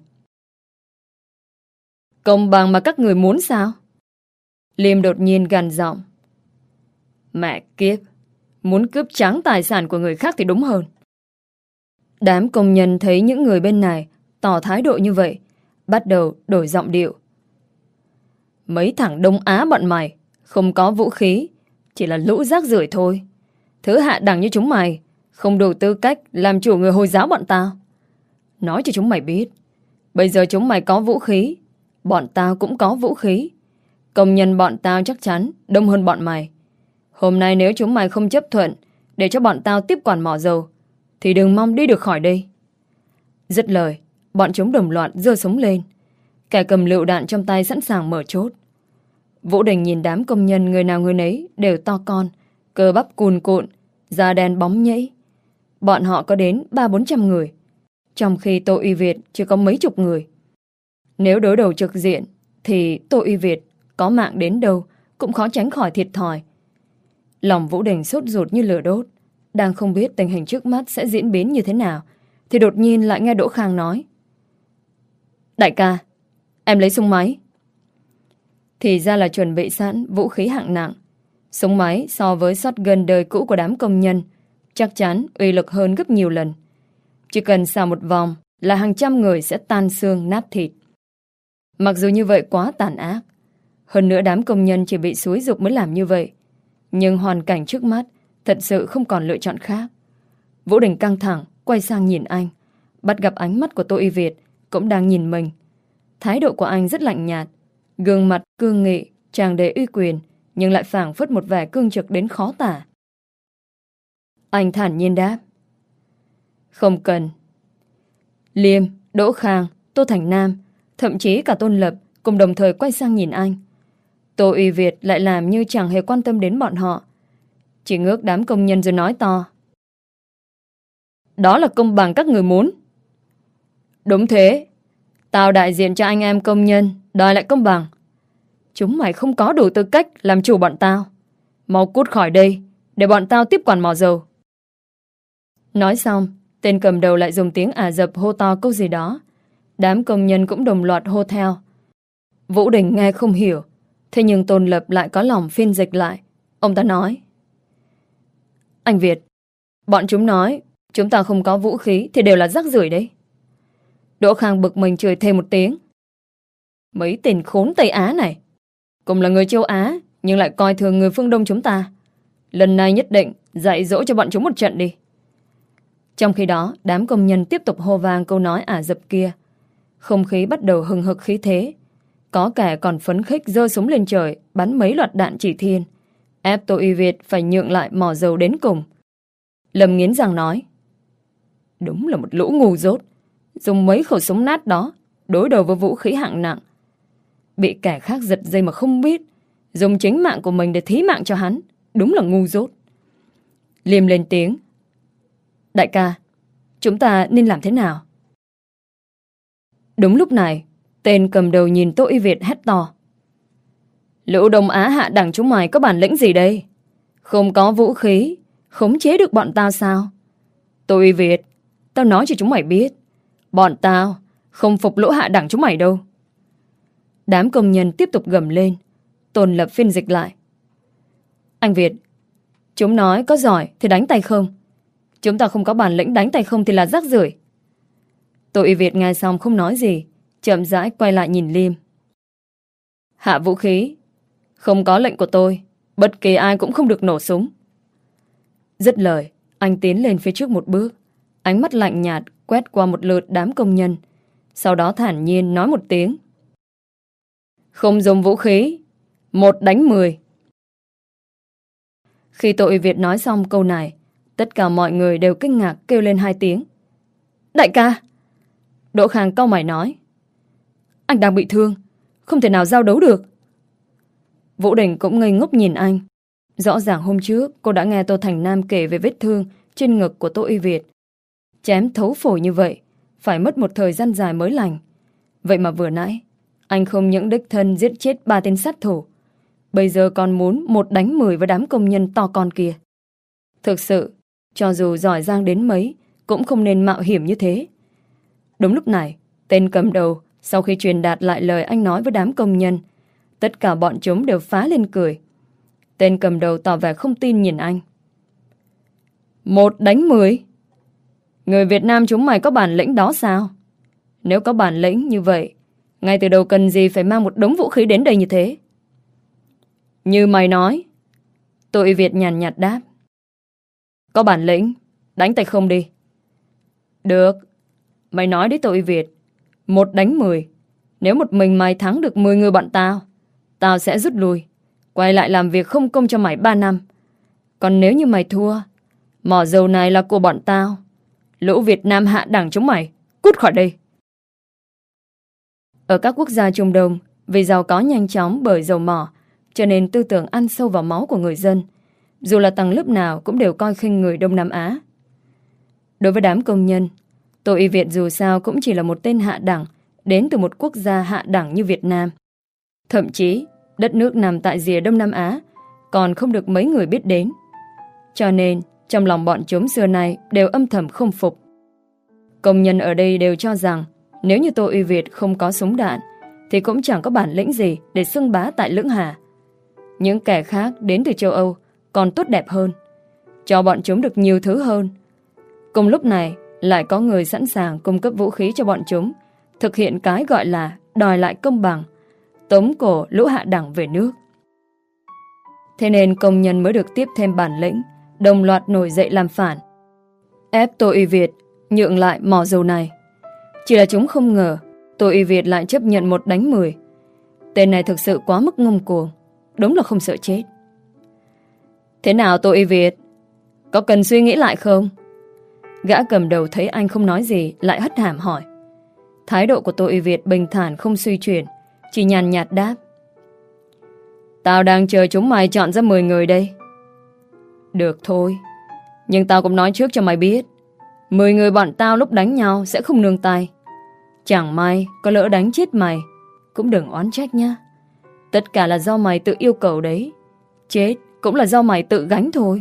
S1: Công bằng mà các người muốn sao? Liêm đột nhiên gằn giọng. Mẹ kiếp, muốn cướp trắng tài sản của người khác thì đúng hơn. Đám công nhân thấy những người bên này tỏ thái độ như vậy, bắt đầu đổi giọng điệu. Mấy thằng Đông Á bọn mày không có vũ khí, chỉ là lũ rác rưởi thôi. Thứ hạ đẳng như chúng mày không đủ tư cách làm chủ người Hồi giáo bọn tao. Nói cho chúng mày biết, bây giờ chúng mày có vũ khí, bọn tao cũng có vũ khí. Công nhân bọn tao chắc chắn đông hơn bọn mày. Hôm nay nếu chúng mày không chấp thuận để cho bọn tao tiếp quản mỏ dầu, thì đừng mong đi được khỏi đây. Dứt lời, bọn chúng đồng loạt giơ súng lên. Kẻ cầm lựu đạn trong tay sẵn sàng mở chốt. Vũ Đình nhìn đám công nhân người nào người nấy đều to con, cơ bắp cùn cụn, da đen bóng nhẫy. Bọn họ có đến ba bốn trăm người, trong khi Tô Uy Việt chỉ có mấy chục người. Nếu đối đầu trực diện thì Tô Uy Việt có mạng đến đâu cũng khó tránh khỏi thiệt thòi. Lòng Vũ Đình sốt ruột như lửa đốt, đang không biết tình hình trước mắt sẽ diễn biến như thế nào, thì đột nhiên lại nghe Đỗ Khang nói. Đại ca, em lấy súng máy. Thì ra là chuẩn bị sẵn vũ khí hạng nặng. Súng máy so với shotgun đời cũ của đám công nhân chắc chắn uy lực hơn gấp nhiều lần. Chỉ cần xào một vòng là hàng trăm người sẽ tan xương nát thịt. Mặc dù như vậy quá tàn ác, hơn nữa đám công nhân chỉ bị xúi giục mới làm như vậy, nhưng hoàn cảnh trước mắt thật sự không còn lựa chọn khác. Vũ Đình căng thẳng quay sang nhìn anh, bắt gặp ánh mắt của Tô Y Việt cũng đang nhìn mình. Thái độ của anh rất lạnh nhạt, gương mặt cương nghị, tràn đầy uy quyền, nhưng lại phảng phất một vẻ cương trực đến khó tả. Anh thản nhiên đáp: Không cần. Liêm, Đỗ Khang, Tô Thành Nam, thậm chí cả Tôn Lập cùng đồng thời quay sang nhìn anh. Tô Y Việt lại làm như chẳng hề quan tâm đến bọn họ, chỉ ngước đám công nhân rồi nói to: Đó là công bằng các người muốn. Đúng thế. Tao đại diện cho anh em công nhân đòi lại công bằng. Chúng mày không có đủ tư cách làm chủ bọn tao. Mau cút khỏi đây để bọn tao tiếp quản mỏ dầu. Nói xong, tên cầm đầu lại dùng tiếng Ả Rập hô to câu gì đó. Đám công nhân cũng đồng loạt hô theo. Vũ Đình nghe không hiểu, thế nhưng Tôn Lập lại có lòng phiên dịch lại. Ông ta nói: Anh Việt, bọn chúng nói chúng ta không có vũ khí thì đều là rác rưởi đấy. Đỗ Khang bực mình chửi thêm một tiếng: Mấy tên khốn Tây Á này, cùng là người châu Á nhưng lại coi thường người phương Đông chúng ta. Lần này nhất định dạy dỗ cho bọn chúng một trận đi. Trong khi đó, đám công nhân tiếp tục hô vang câu nói Ả Rập kia. Không khí bắt đầu hừng hực khí thế. Có kẻ còn phấn khích giơ súng lên trời, bắn mấy loạt đạn chỉ thiên, ép Tô Y Việt phải nhượng lại mỏ dầu đến cùng. Lâm nghiến răng nói: Đúng là một lũ ngu dốt, dùng mấy khẩu súng nát đó đối đầu với vũ khí hạng nặng. Bị kẻ khác giật dây mà không biết, dùng chính mạng của mình để thí mạng cho hắn, đúng là ngu dốt. Liêm lên tiếng: Đại ca, chúng ta nên làm thế nào? Đúng lúc này, tên cầm đầu nhìn Tô Y Việt hét to: Lũ Đông Á hạ đẳng chúng mày có bản lĩnh gì đây? Không có vũ khí, khống chế được bọn tao sao? Tô Y Việt, tao nói cho chúng mày biết, bọn tao không phục lũ hạ đẳng chúng mày đâu. Đám công nhân tiếp tục gầm lên. Tôn Lập phiên dịch lại: Anh Việt, chúng nói có giỏi thì đánh tay không. Chúng ta không có bản lĩnh, đánh tay không thì là rác rưởi. Tô Y Việt nghe xong không nói gì, chậm rãi quay lại nhìn Liêm: Hạ vũ khí. Không có lệnh của tôi, bất kỳ ai cũng không được nổ súng. Dứt lời, anh tiến lên phía trước một bước, ánh mắt lạnh nhạt quét qua một lượt đám công nhân, sau đó thản nhiên nói một tiếng: Không dùng vũ khí. Một đánh mười. Khi Tô Y Việt nói xong câu này, tất cả mọi người đều kinh ngạc kêu lên hai tiếng: Đại ca! Đỗ Khang cau mày nói: Anh đang bị thương, không thể nào giao đấu được. Vũ Đình cũng ngây ngốc nhìn anh. Rõ ràng hôm trước cô đã nghe Tô Thành Nam kể về vết thương trên ngực của Tô Y Việt. Chém thấu phổi như vậy, phải mất một thời gian dài mới lành. Vậy mà vừa nãy, anh không những đích thân giết chết ba tên sát thủ, bây giờ còn muốn một đánh mười với đám công nhân to con kia. Thực sự, cho dù giỏi giang đến mấy, cũng không nên mạo hiểm như thế. Đúng lúc này, tên cầm đầu sau khi truyền đạt lại lời anh nói với đám công nhân, tất cả bọn chúng đều phá lên cười. Tên cầm đầu tỏ vẻ không tin nhìn anh: Một đánh mười? Người Việt Nam chúng mày có bản lĩnh đó sao? Nếu có bản lĩnh như vậy, ngay từ đầu cần gì phải mang một đống vũ khí đến đây như thế? Như mày nói. Tô Y Việt nhàn nhạt đáp: Có bản lĩnh, đánh tay không đi. Được. Mày nói đấy Tô Y Việt, một đánh mười. Nếu một mình mày thắng được mười người bọn tao, tao sẽ rút lui, quay lại làm việc không công cho mày ba năm. Còn nếu như mày thua, mỏ dầu này là của bọn tao. Lũ Việt Nam hạ đẳng chúng mày, cút khỏi đây. Ở các quốc gia Trung Đông, vì giàu có nhanh chóng bởi dầu mỏ, cho nên tư tưởng ăn sâu vào máu của người dân. Dù là tầng lớp nào cũng đều coi khinh người Đông Nam Á. Đối với đám công nhân, Tô Y Việt dù sao cũng chỉ là một tên hạ đẳng đến từ một quốc gia hạ đẳng như Việt Nam. Thậm chí, đất nước nằm tại rìa Đông Nam Á còn không được mấy người biết đến. Cho nên, trong lòng bọn chúng xưa nay đều âm thầm không phục. Công nhân ở đây đều cho rằng nếu như Tô Y Việt không có súng đạn thì cũng chẳng có bản lĩnh gì để xưng bá tại Lưỡng Hà. Những kẻ khác đến từ châu Âu còn tốt đẹp hơn. cho bọn chúng được nhiều thứ hơn. Cùng lúc này, lại có người sẵn sàng cung cấp vũ khí cho bọn chúng, thực hiện cái gọi là đòi lại công bằng, tống cổ lũ hạ đẳng về nước. Thế nên công nhân mới được tiếp thêm bản lĩnh, đồng loạt nổi dậy làm phản, ép Tô Uy Việt nhượng lại mỏ dầu này. Chỉ là chúng không ngờ Tô Uy Việt lại chấp nhận một đánh mười. Tên này thực sự quá mức ngông cuồng, đúng là không sợ chết. Thế nào Tô Uy Việt? Có cần suy nghĩ lại không? Gã cầm đầu thấy anh không nói gì, lại hất hàm hỏi. Thái độ của Tô Uy Việt bình thản không suy chuyển, chỉ nhàn nhạt đáp. Tao đang chờ chúng mày chọn ra mười người đây. Được thôi, nhưng tao cũng nói trước cho mày biết, mười người bọn tao lúc đánh nhau sẽ không nương tay. Chẳng may có lỡ đánh chết mày, cũng đừng oán trách nhá. Tất cả là do mày tự yêu cầu đấy. Chết cũng là do mày tự gánh thôi.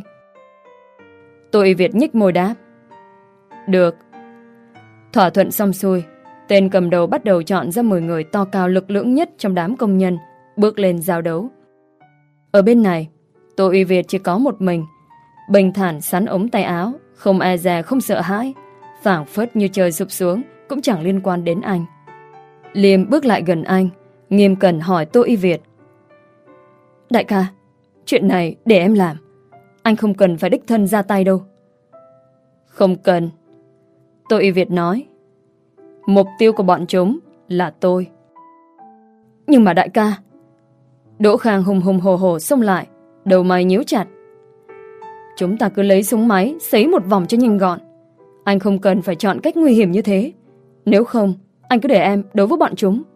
S1: Tô Uy Việt nhếch môi đáp. Được. Thỏa thuận xong xuôi, tên cầm đầu bắt đầu chọn ra mười người to cao lực lưỡng nhất trong đám công nhân, bước lên giao đấu. Ở bên này, Tô Uy Việt chỉ có một mình, bình thản sắn ống tay áo, không e dè không sợ hãi, phảng phất như trời sụp xuống cũng chẳng liên quan đến anh. Liêm bước lại gần anh, nghiêm cẩn hỏi Tô Uy Việt. Đại ca, chuyện này để em làm, anh không cần phải đích thân ra tay đâu. Không cần. Tô Uy Việt nói. Mục tiêu của bọn chúng là tôi. Nhưng mà đại ca. Đỗ Khang hùng hùng hồ hồ xông lại, đầu mày nhíu chặt. Chúng ta cứ lấy súng máy sấy một vòng cho nhanh gọn. Anh không cần phải chọn cách nguy hiểm như thế. Nếu không, anh cứ để em đấu với bọn chúng.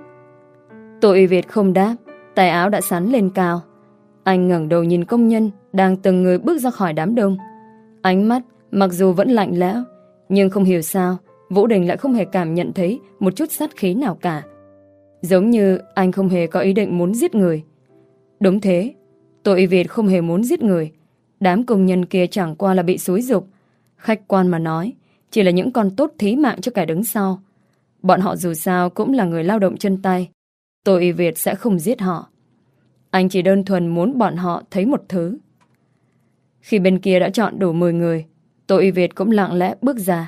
S1: Tô Uy Việt không đáp, tay áo đã sắn lên cao. Anh ngẩng đầu nhìn công nhân đang từng người bước ra khỏi đám đông. Ánh mắt mặc dù vẫn lạnh lẽo, nhưng không hiểu sao Vũ Đình lại không hề cảm nhận thấy một chút sát khí nào cả. Giống như anh không hề có ý định muốn giết người. Đúng thế, Tô Uy Việt không hề muốn giết người. Đám công nhân kia chẳng qua là bị xúi giục. Khách quan mà nói, chỉ là những con tốt thí mạng cho kẻ đứng sau. Bọn họ dù sao cũng là người lao động chân tay. Tô Uy Việt sẽ không giết họ. Anh chỉ đơn thuần muốn bọn họ thấy một thứ. Khi bên kia đã chọn đủ mười người, Tô Uy Việt cũng lặng lẽ bước ra.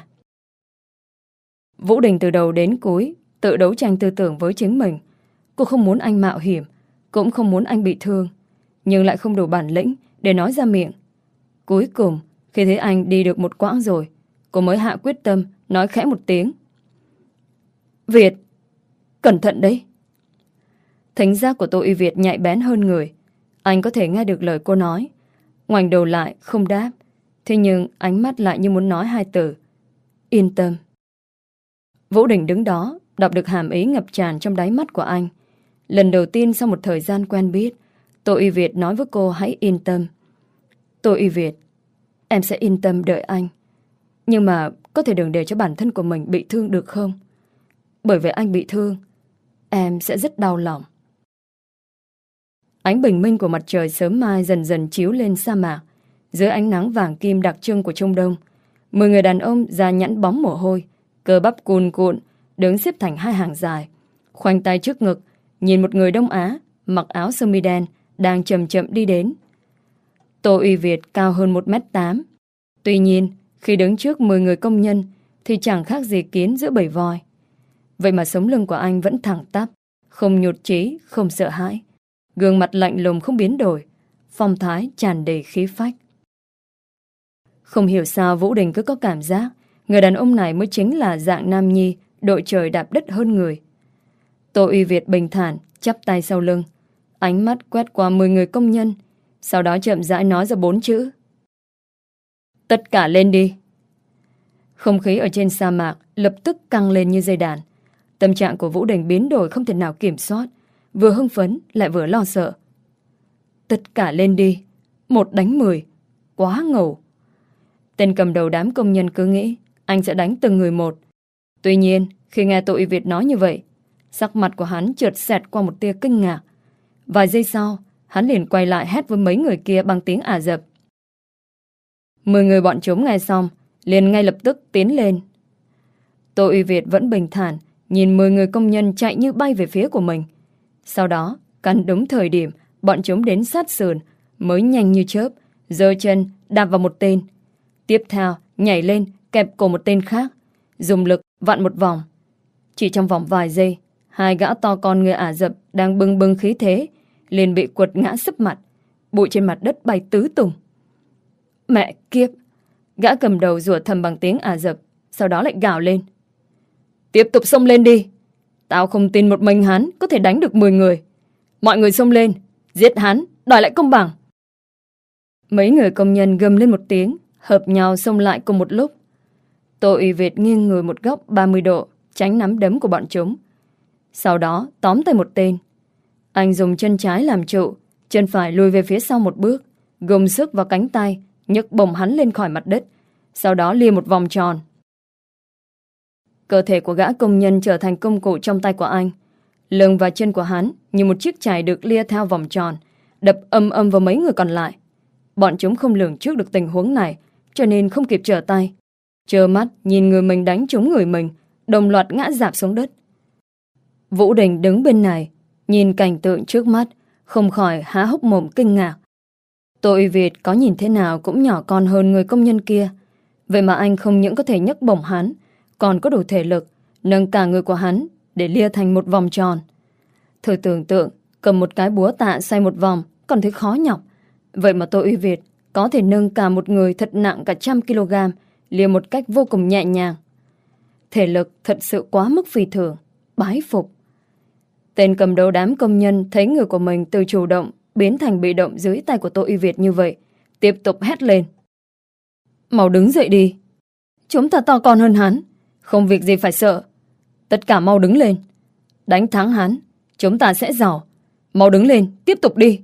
S1: Vũ Đình từ đầu đến cuối tự đấu tranh tư tưởng với chính mình. Cô không muốn anh mạo hiểm, cũng không muốn anh bị thương, nhưng lại không đủ bản lĩnh để nói ra miệng. Cuối cùng, khi thấy anh đi được một quãng rồi, cô mới hạ quyết tâm nói khẽ một tiếng. Việt, cẩn thận đấy. Thính giác của Tô Uy Việt nhạy bén hơn người. Anh có thể nghe được lời cô nói. Ngoảnh đầu lại không đáp, thế nhưng ánh mắt lại như muốn nói hai từ. Yên tâm. Vũ Đình đứng đó, đọc được hàm ý ngập tràn trong đáy mắt của anh. Lần đầu tiên sau một thời gian quen biết, Tô Uy Việt nói với cô hãy yên tâm. Tô Uy Việt, em sẽ yên tâm đợi anh. Nhưng mà có thể đừng để cho bản thân của mình bị thương được không? Bởi vì anh bị thương, em sẽ rất đau lòng. Ánh bình minh của mặt trời sớm mai dần dần chiếu lên sa mạc. Dưới ánh nắng vàng kim đặc trưng của Trung Đông, mười người đàn ông da nhẵn bóng mồ hôi, cơ bắp cuồn cuộn, đứng xếp thành hai hàng dài, khoanh tay trước ngực, nhìn một người Đông Á mặc áo sơ mi đen đang chậm chậm đi đến. Tô Uy Việt cao hơn một mét tám. Tuy nhiên, khi đứng trước mười người công nhân thì chẳng khác gì kiến giữa bầy voi. Vậy mà sống lưng của anh vẫn thẳng tắp, không nhụt chí, không sợ hãi. Gương mặt lạnh lùng không biến đổi, phong thái tràn đầy khí phách. Không hiểu sao Vũ Đình cứ có cảm giác người đàn ông này mới chính là dạng nam nhi đội trời đạp đất hơn người. Tô Uy Việt bình thản chắp tay sau lưng, ánh mắt quét qua mười người công nhân, sau đó chậm rãi nói ra bốn chữ. Tất cả lên đi. Không khí ở trên sa mạc lập tức căng lên như dây đàn. Tâm trạng của Vũ Đình biến đổi không thể nào kiểm soát, vừa hưng phấn lại vừa lo sợ. Tất cả lên đi. Một đánh mười. Quá ngầu. Tên cầm đầu đám công nhân cứ nghĩ anh sẽ đánh từng người một. Tuy nhiên, khi nghe Tô Uy Việt nói như vậy, sắc mặt của hắn chợt xẹt qua một tia kinh ngạc. Vài giây sau, hắn liền quay lại hét với mấy người kia bằng tiếng Ả Rập. Mười người bọn chúng nghe xong, liền ngay lập tức tiến lên. Tô Uy Việt vẫn bình thản, nhìn mười người công nhân chạy như bay về phía của mình. Sau đó, cắn đúng thời điểm bọn chúng đến sát sườn, mới nhanh như chớp giơ chân đạp vào một tên. Tiếp theo nhảy lên kẹp cổ một tên khác, dùng lực vặn một vòng. Chỉ trong vòng vài giây, hai gã to con người Ả Rập đang bưng bưng khí thế liền bị quật ngã sấp mặt, bụi trên mặt đất bay tứ tung. Mẹ kiếp! Gã cầm đầu rủa thầm bằng tiếng Ả Rập, sau đó lại gào lên. Tiếp tục xông lên đi! Tao không tin một mình hắn có thể đánh được mười người. Mọi người xông lên, giết hắn, đòi lại công bằng. Mấy người công nhân gầm lên một tiếng, hợp nhau xông lại cùng một lúc. Tô Uy Việt nghiêng người một góc ba mươi độ, tránh nắm đấm của bọn chúng. Sau đó tóm tay một tên. Anh dùng chân trái làm trụ, chân phải lùi về phía sau một bước, gồng sức vào cánh tay, nhấc bổng hắn lên khỏi mặt đất, sau đó lia một vòng tròn. Cơ thể của gã công nhân trở thành công cụ trong tay của anh. Lưng và chân của hắn như một chiếc chày được lia theo vòng tròn, đập âm âm vào mấy người còn lại. Bọn chúng không lường trước được tình huống này, cho nên không kịp trở tay. Trơ mắt nhìn người mình đánh trúng người mình, đồng loạt ngã rạp xuống đất. Vũ Đình đứng bên này, nhìn cảnh tượng trước mắt, không khỏi há hốc mồm kinh ngạc. Tô Uy Việt có nhìn thế nào cũng nhỏ con hơn người công nhân kia. Vậy mà anh không những có thể nhấc bổng hắn, còn có đủ thể lực nâng cả người của hắn để lia thành một vòng tròn. Thử tưởng tượng, cầm một cái búa tạ xoay một vòng còn thấy khó nhọc. Vậy mà Tô Uy Việt có thể nâng cả một người thật nặng cả trăm kg lia một cách vô cùng nhẹ nhàng. Thể lực thật sự quá mức phi thường, bái phục. Tên cầm đầu đám công nhân thấy người của mình từ chủ động biến thành bị động dưới tay của Tô Uy Việt như vậy, tiếp tục hét lên. Mau đứng dậy đi. Chúng ta to con hơn hắn, không việc gì phải sợ. Tất cả mau đứng lên. Đánh thắng hắn, chúng ta sẽ giàu. Mau đứng lên, tiếp tục đi.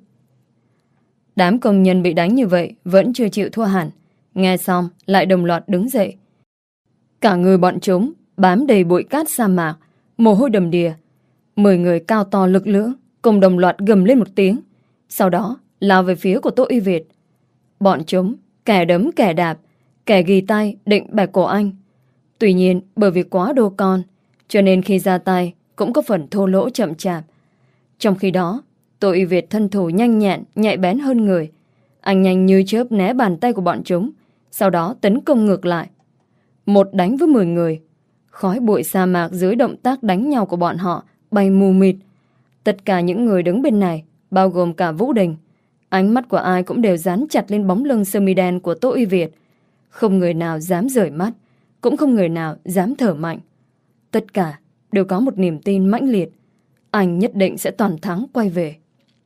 S1: Đám công nhân bị đánh như vậy vẫn chưa chịu thua hẳn. Nghe xong lại đồng loạt đứng dậy. Cả người bọn chúng bám đầy bụi cát sa mạc, mồ hôi đầm đìa. Mười người cao to lực lưỡng cùng đồng loạt gầm lên một tiếng, sau đó lao về phía của Tô Uy Việt. Bọn chúng kẻ đấm kẻ đạp, kẻ ghi tay định bẻ cổ anh. Tuy nhiên bởi vì quá đô con, cho nên khi ra tay cũng có phần thô lỗ chậm chạp. Trong khi đó, Tô Uy Việt thân thủ nhanh nhẹn, nhạy bén hơn người. Anh nhanh như chớp né bàn tay của bọn chúng, sau đó tấn công ngược lại. Một đánh với mười người. Khói bụi sa mạc dưới động tác đánh nhau của bọn họ bay mù mịt. Tất cả những người đứng bên này, bao gồm cả Vũ Đình, ánh mắt của ai cũng đều dán chặt lên bóng lưng sơ mi đen của Tô Uy Việt. Không người nào dám rời mắt, cũng không người nào dám thở mạnh. Tất cả đều có một niềm tin mãnh liệt, anh nhất định sẽ toàn thắng quay về.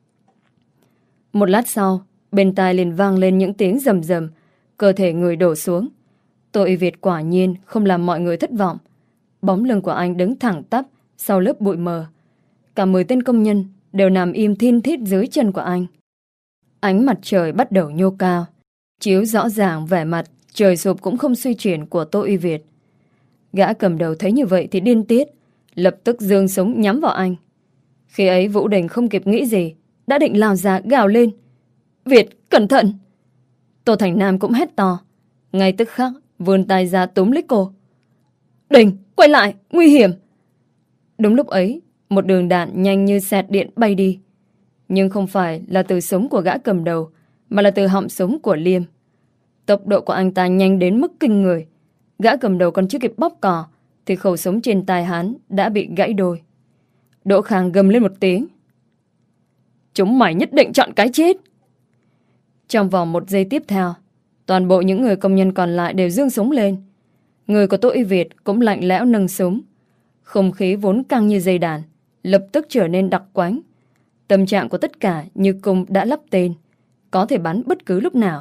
S1: Một lát sau, bên tai liền vang lên những tiếng rầm rầm, cơ thể người đổ xuống. Tô Uy Việt quả nhiên không làm mọi người thất vọng. Bóng lưng của anh đứng thẳng tắp sau lớp bụi mờ. Cả mười tên công nhân đều nằm im thin thít dưới chân của anh. Ánh mặt trời bắt đầu nhô cao, chiếu rõ ràng vẻ mặt trời sụp cũng không suy chuyển của Tô Uy Việt. Gã cầm đầu thấy như vậy thì điên tiết, lập tức giương súng nhắm vào anh. Khi ấy Vũ Đình không kịp nghĩ gì, đã định lao ra gào lên. Việt, cẩn thận! Tô Thành Nam cũng hét to. Ngay tức khắc vươn tay ra túm lấy cô. Đình, quay lại, nguy hiểm! Đúng lúc ấy, một đường đạn nhanh như xẹt điện bay đi. Nhưng không phải là từ súng của gã cầm đầu, mà là từ họng súng của Liêm. Tốc độ của anh ta nhanh đến mức kinh người. Gã cầm đầu còn chưa kịp bóp cò thì khẩu súng trên tay hắn đã bị gãy đôi. Đỗ Khang gầm lên một tiếng. Chúng mày nhất định chọn cái chết. Trong vòng một giây tiếp theo, toàn bộ những người công nhân còn lại đều giương súng lên. Người của Tô Uy Việt cũng lạnh lẽo nâng súng. Không khí vốn căng như dây đàn lập tức trở nên đặc quánh. Tâm trạng của tất cả như cung đã lắp tên, có thể bắn bất cứ lúc nào.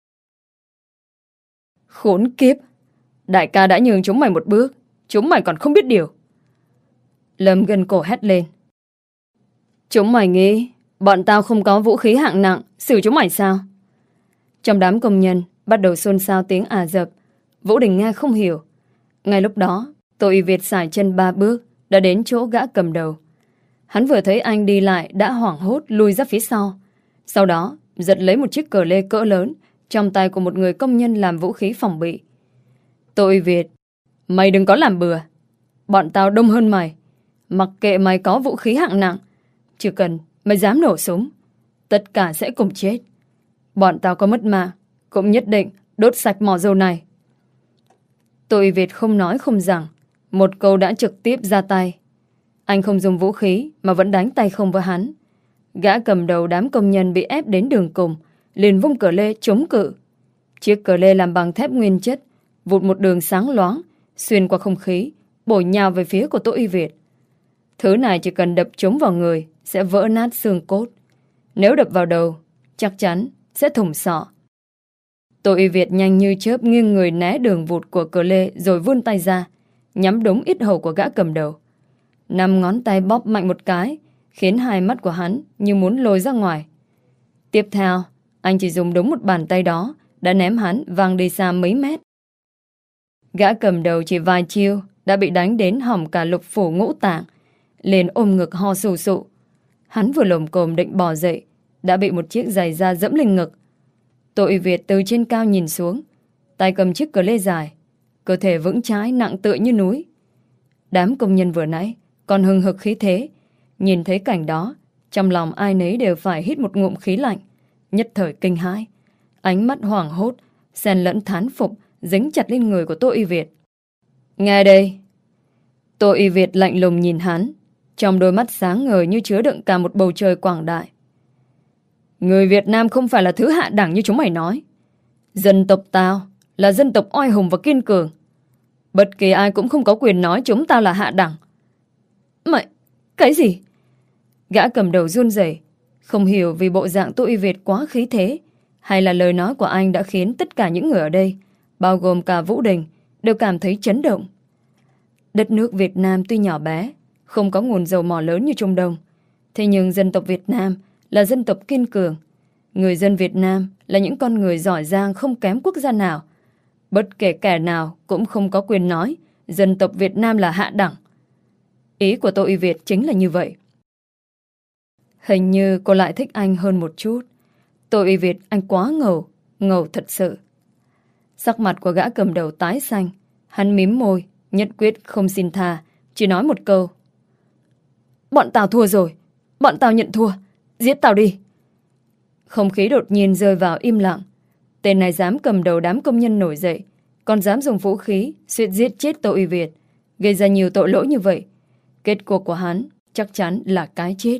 S1: Khốn kiếp! Đại ca đã nhường chúng mày một bước, chúng mày còn không biết điều. Lâm gần cổ hét lên. Chúng mày nghĩ bọn tao không có vũ khí hạng nặng xử chúng mày sao? Trong đám công nhân bắt đầu xôn xao tiếng Ả Rập. Vũ Đình nghe không hiểu. Ngay lúc đó, Tô Uy Việt sải chân ba bước đã đến chỗ gã cầm đầu. Hắn vừa thấy anh đi lại đã hoảng hốt lùi ra phía sau. Sau đó giật lấy một chiếc cờ lê cỡ lớn trong tay của một người công nhân làm vũ khí phòng bị. Tô Uy Việt, mày đừng có làm bừa. Bọn tao đông hơn mày. Mặc kệ mày có vũ khí hạng nặng, chỉ cần mày dám nổ súng, tất cả sẽ cùng chết. Bọn tao có mất mạng cũng nhất định đốt sạch mỏ dầu này. Tô Uy Việt không nói không rằng, một câu đã trực tiếp ra tay. Anh không dùng vũ khí mà vẫn đánh tay không với hắn. Gã cầm đầu đám công nhân bị ép đến đường cùng, liền vung cờ lê chống cự. Chiếc cờ lê làm bằng thép nguyên chất vụt một đường sáng loáng xuyên qua không khí, bổ nhào về phía của Tô Uy Việt. Thứ này chỉ cần đập trúng vào người sẽ vỡ nát xương cốt. Nếu đập vào đầu, chắc chắn sẽ thủng sọ. Tô Uy Việt nhanh như chớp nghiêng người né đường vụt của cờ lê rồi vươn tay ra, nhắm đúng yết hầu của gã cầm đầu. Năm ngón tay bóp mạnh một cái, khiến hai mắt của hắn như muốn lồi ra ngoài. Tiếp theo, anh chỉ dùng đúng một bàn tay đó đã ném hắn văng đi xa mấy mét. Gã cầm đầu chỉ vài chiêu đã bị đánh đến hỏng cả lục phủ ngũ tạng, liền ôm ngực ho sù sụ. Hắn vừa lồm cồm định bò dậy, đã bị một chiếc giày da dẫm lên ngực. Tô Uy Việt từ trên cao nhìn xuống, tay cầm chiếc cờ lê dài, cơ thể vững chãi nặng tựa như núi. Đám công nhân vừa nãy còn hừng hực khí thế, nhìn thấy cảnh đó, trong lòng ai nấy đều phải hít một ngụm khí lạnh, nhất thời kinh hãi, ánh mắt hoảng hốt, xen lẫn thán phục dính chặt lên người của Tô Uy Việt. Nghe đây! Tô Uy Việt lạnh lùng nhìn hắn, trong đôi mắt sáng ngời như chứa đựng cả một bầu trời quảng đại. Người Việt Nam không phải là thứ hạ đẳng như chúng mày nói. Dân tộc tao là dân tộc oai hùng và kiên cường. Bất kỳ ai cũng không có quyền nói chúng tao là hạ đẳng. Mày, cái gì? Gã cầm đầu run rẩy, không hiểu vì bộ dạng Tô Uy Việt quá khí thế, hay là lời nói của anh đã khiến tất cả những người ở đây, bao gồm cả Vũ Đình, đều cảm thấy chấn động. Đất nước Việt Nam tuy nhỏ bé, không có nguồn dầu mỏ lớn như Trung Đông, thế nhưng dân tộc Việt Nam là dân tộc kiên cường. Người dân Việt Nam là những con người giỏi giang không kém quốc gia nào. Bất kể kẻ nào cũng không có quyền nói dân tộc Việt Nam là hạ đẳng. Ý của Tô Uy Việt chính là như vậy. Hình như cô lại thích anh hơn một chút. Tô Uy Việt, anh quá ngầu, ngầu thật sự. Sắc mặt của gã cầm đầu tái xanh, hắn mím môi, nhất quyết không xin tha, chỉ nói một câu. Bọn tao thua rồi, bọn tao nhận thua, giết tao đi. Không khí đột nhiên rơi vào im lặng. Tên này dám cầm đầu đám công nhân nổi dậy, còn dám dùng vũ khí suýt giết chết Tô Uy Việt, gây ra nhiều tội lỗi như vậy. Kết cục của hắn chắc chắn là cái chết.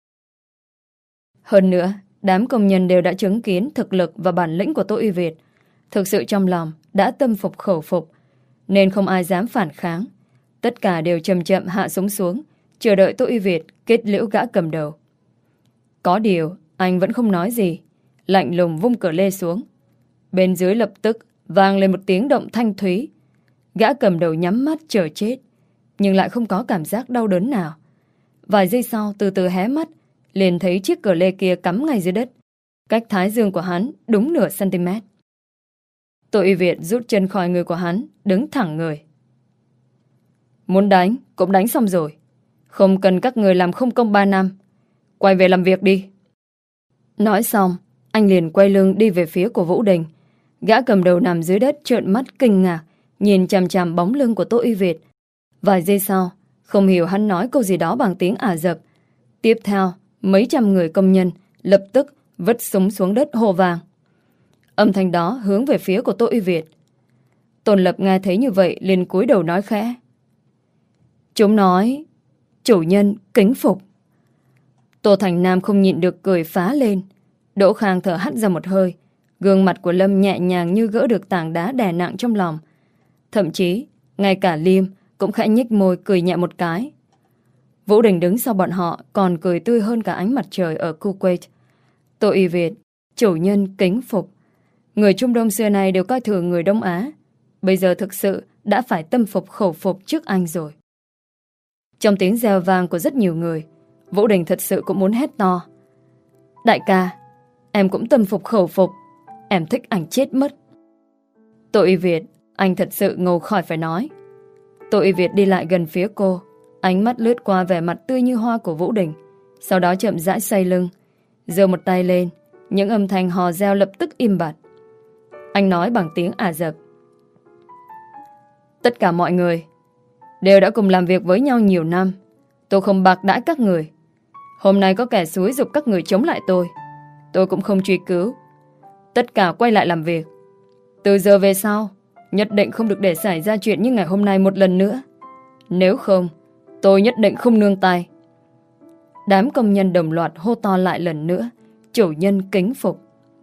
S1: Hơn nữa, đám công nhân đều đã chứng kiến thực lực và bản lĩnh của Tô Uy Việt. Thực sự trong lòng đã tâm phục khẩu phục, nên không ai dám phản kháng. Tất cả đều chậm chậm hạ súng xuống, chờ đợi Tô Uy Việt kết liễu gã cầm đầu. Có điều, anh vẫn không nói gì, lạnh lùng vung cờ lê xuống. Bên dưới lập tức vang lên một tiếng động thanh thúy. Gã cầm đầu nhắm mắt chờ chết, nhưng lại không có cảm giác đau đớn nào. Vài giây sau từ từ hé mắt, liền thấy chiếc cờ lê kia cắm ngay dưới đất, cách thái dương của hắn đúng nửa cm. Tô Uy Việt rút chân khỏi người của hắn, đứng thẳng người. Muốn đánh cũng đánh xong rồi, không cần các người làm không công ba năm, quay về làm việc đi. Nói xong, anh liền quay lưng đi về phía của Vũ Đình. Gã cầm đầu nằm dưới đất trợn mắt kinh ngạc, nhìn chằm chằm bóng lưng của Tô Uy Việt. Vài giây sau, không hiểu hắn nói câu gì đó bằng tiếng Ả Rập. Tiếp theo, mấy trăm người công nhân lập tức vứt súng xuống đất hô vàng. Âm thanh đó hướng về phía của Tô Uy Việt. Tôn Lập nghe thấy như vậy liền cúi đầu nói khẽ. Chúng nói, chủ nhân kính phục. Tô Thành Nam không nhịn được cười phá lên. Đỗ Khang thở hắt ra một hơi. Gương mặt của Lâm nhẹ nhàng như gỡ được tảng đá đè nặng trong lòng. Thậm chí, ngay cả Liêm cũng khẽ nhếch môi cười nhẹ một cái. Vũ Đình đứng sau bọn họ còn cười tươi hơn cả ánh mặt trời ở Kuwait. Tô Uy Việt, chủ nhân kính phục. Người Trung Đông xưa này đều coi thường người Đông Á. Bây giờ thực sự đã phải tâm phục khẩu phục trước anh rồi. Trong tiếng reo vang của rất nhiều người, Vũ Đình thật sự cũng muốn hét to. Đại ca, em cũng tâm phục khẩu phục. Em thích anh chết mất. Tô Uy Việt, anh thật sự ngầu khỏi phải nói. Tô Uy Việt đi lại gần phía cô, ánh mắt lướt qua vẻ mặt tươi như hoa của Vũ Đình, sau đó chậm rãi xoay lưng, giơ một tay lên. Những âm thanh hò reo lập tức im bặt. Anh nói bằng tiếng Ả Rập. Tất cả mọi người đều đã cùng làm việc với nhau nhiều năm. Tôi không bạc đãi các người. Hôm nay có kẻ xúi giục các người chống lại tôi, tôi cũng không truy cứu. Tất cả quay lại làm việc. Từ giờ về sau, nhất định không được để xảy ra chuyện như ngày hôm nay một lần nữa. Nếu không, tôi nhất định không nương tay. Đám công nhân đồng loạt hô to lại lần nữa. Chủ nhân kính phục.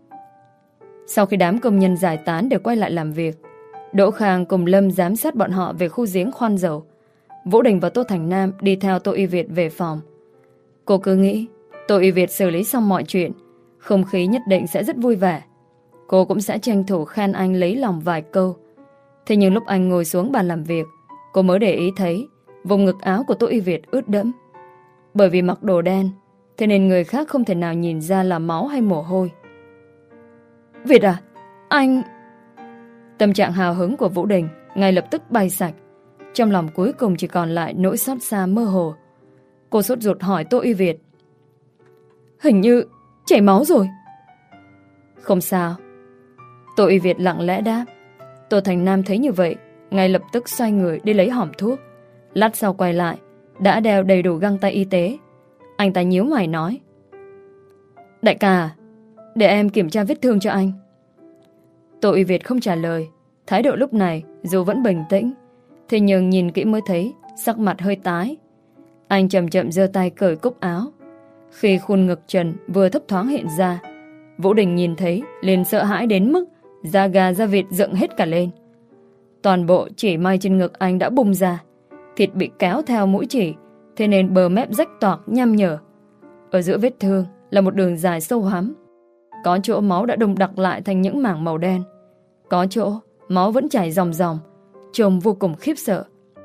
S1: Sau khi đám công nhân giải tán để quay lại làm việc, Đỗ Khang cùng Lâm giám sát bọn họ về khu giếng khoan dầu. Vũ Đình và Tô Thành Nam đi theo Tô Y Việt về phòng. Cô cứ nghĩ Tô Y Việt xử lý xong mọi chuyện, không khí nhất định sẽ rất vui vẻ. Cô cũng sẽ tranh thủ khen anh lấy lòng vài câu. Thế nhưng lúc anh ngồi xuống bàn làm việc, cô mới để ý thấy vùng ngực áo của Tô Y Việt ướt đẫm. Bởi vì mặc đồ đen, thế nên người khác không thể nào nhìn ra là máu hay mồ hôi. Việt à, anh... Tâm trạng hào hứng của Vũ Đình ngay lập tức bay sạch. Trong lòng cuối cùng chỉ còn lại nỗi xót xa mơ hồ. Cô sốt ruột hỏi Tô Y Việt. Hình như chảy máu rồi. Không sao. Tô Y Việt lặng lẽ đáp. Tô Thành Nam thấy như vậy, ngay lập tức xoay người đi lấy hòm thuốc. Lát sau quay lại, đã đeo đầy đủ găng tay y tế. Anh ta nhíu mày nói. Đại ca, để em kiểm tra vết thương cho anh. Tô Y Việt không trả lời. Thái độ lúc này dù vẫn bình tĩnh, thế nhưng nhìn kỹ mới thấy sắc mặt hơi tái. Anh chậm chậm giơ tay cởi cúc áo. Khi khuôn ngực trần vừa thấp thoáng hiện ra, Vũ Đình nhìn thấy liền sợ hãi đến mức da gà da vịt dựng hết cả lên. Toàn bộ chỉ may trên ngực anh đã bung ra, thịt bị kéo theo mũi chỉ, thế nên bờ mép rách toạc nham nhở. Ở giữa vết thương là một đường dài sâu hoắm. Có chỗ máu đã đông đặc lại thành những mảng màu đen, có chỗ máu vẫn chảy ròng ròng, trông vô cùng khiếp sợ.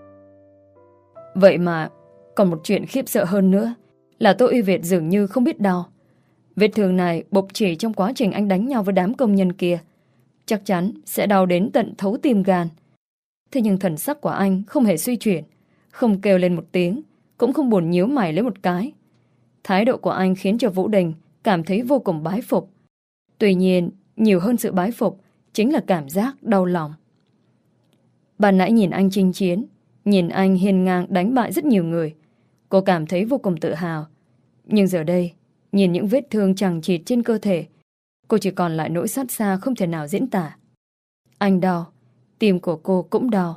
S1: Vậy mà còn một chuyện khiếp sợ hơn nữa là Tô Y Việt dường như không biết đau. Vết thương này bộc chỉ trong quá trình anh đánh nhau với đám công nhân kia, chắc chắn sẽ đau đến tận thấu tim gan. Thế nhưng thần sắc của anh không hề suy chuyển, không kêu lên một tiếng, cũng không buồn nhíu mày lấy một cái. Thái độ của anh khiến cho Vũ Đình cảm thấy vô cùng bái phục. Tuy nhiên, nhiều hơn sự bái phục chính là cảm giác đau lòng. Ban nãy nhìn anh chinh chiến, nhìn anh hiên ngang đánh bại rất nhiều người, cô cảm thấy vô cùng tự hào. Nhưng giờ đây, nhìn những vết thương chằng chịt trên cơ thể, cô chỉ còn lại nỗi xót xa không thể nào diễn tả. Anh đau, tim của cô cũng đau.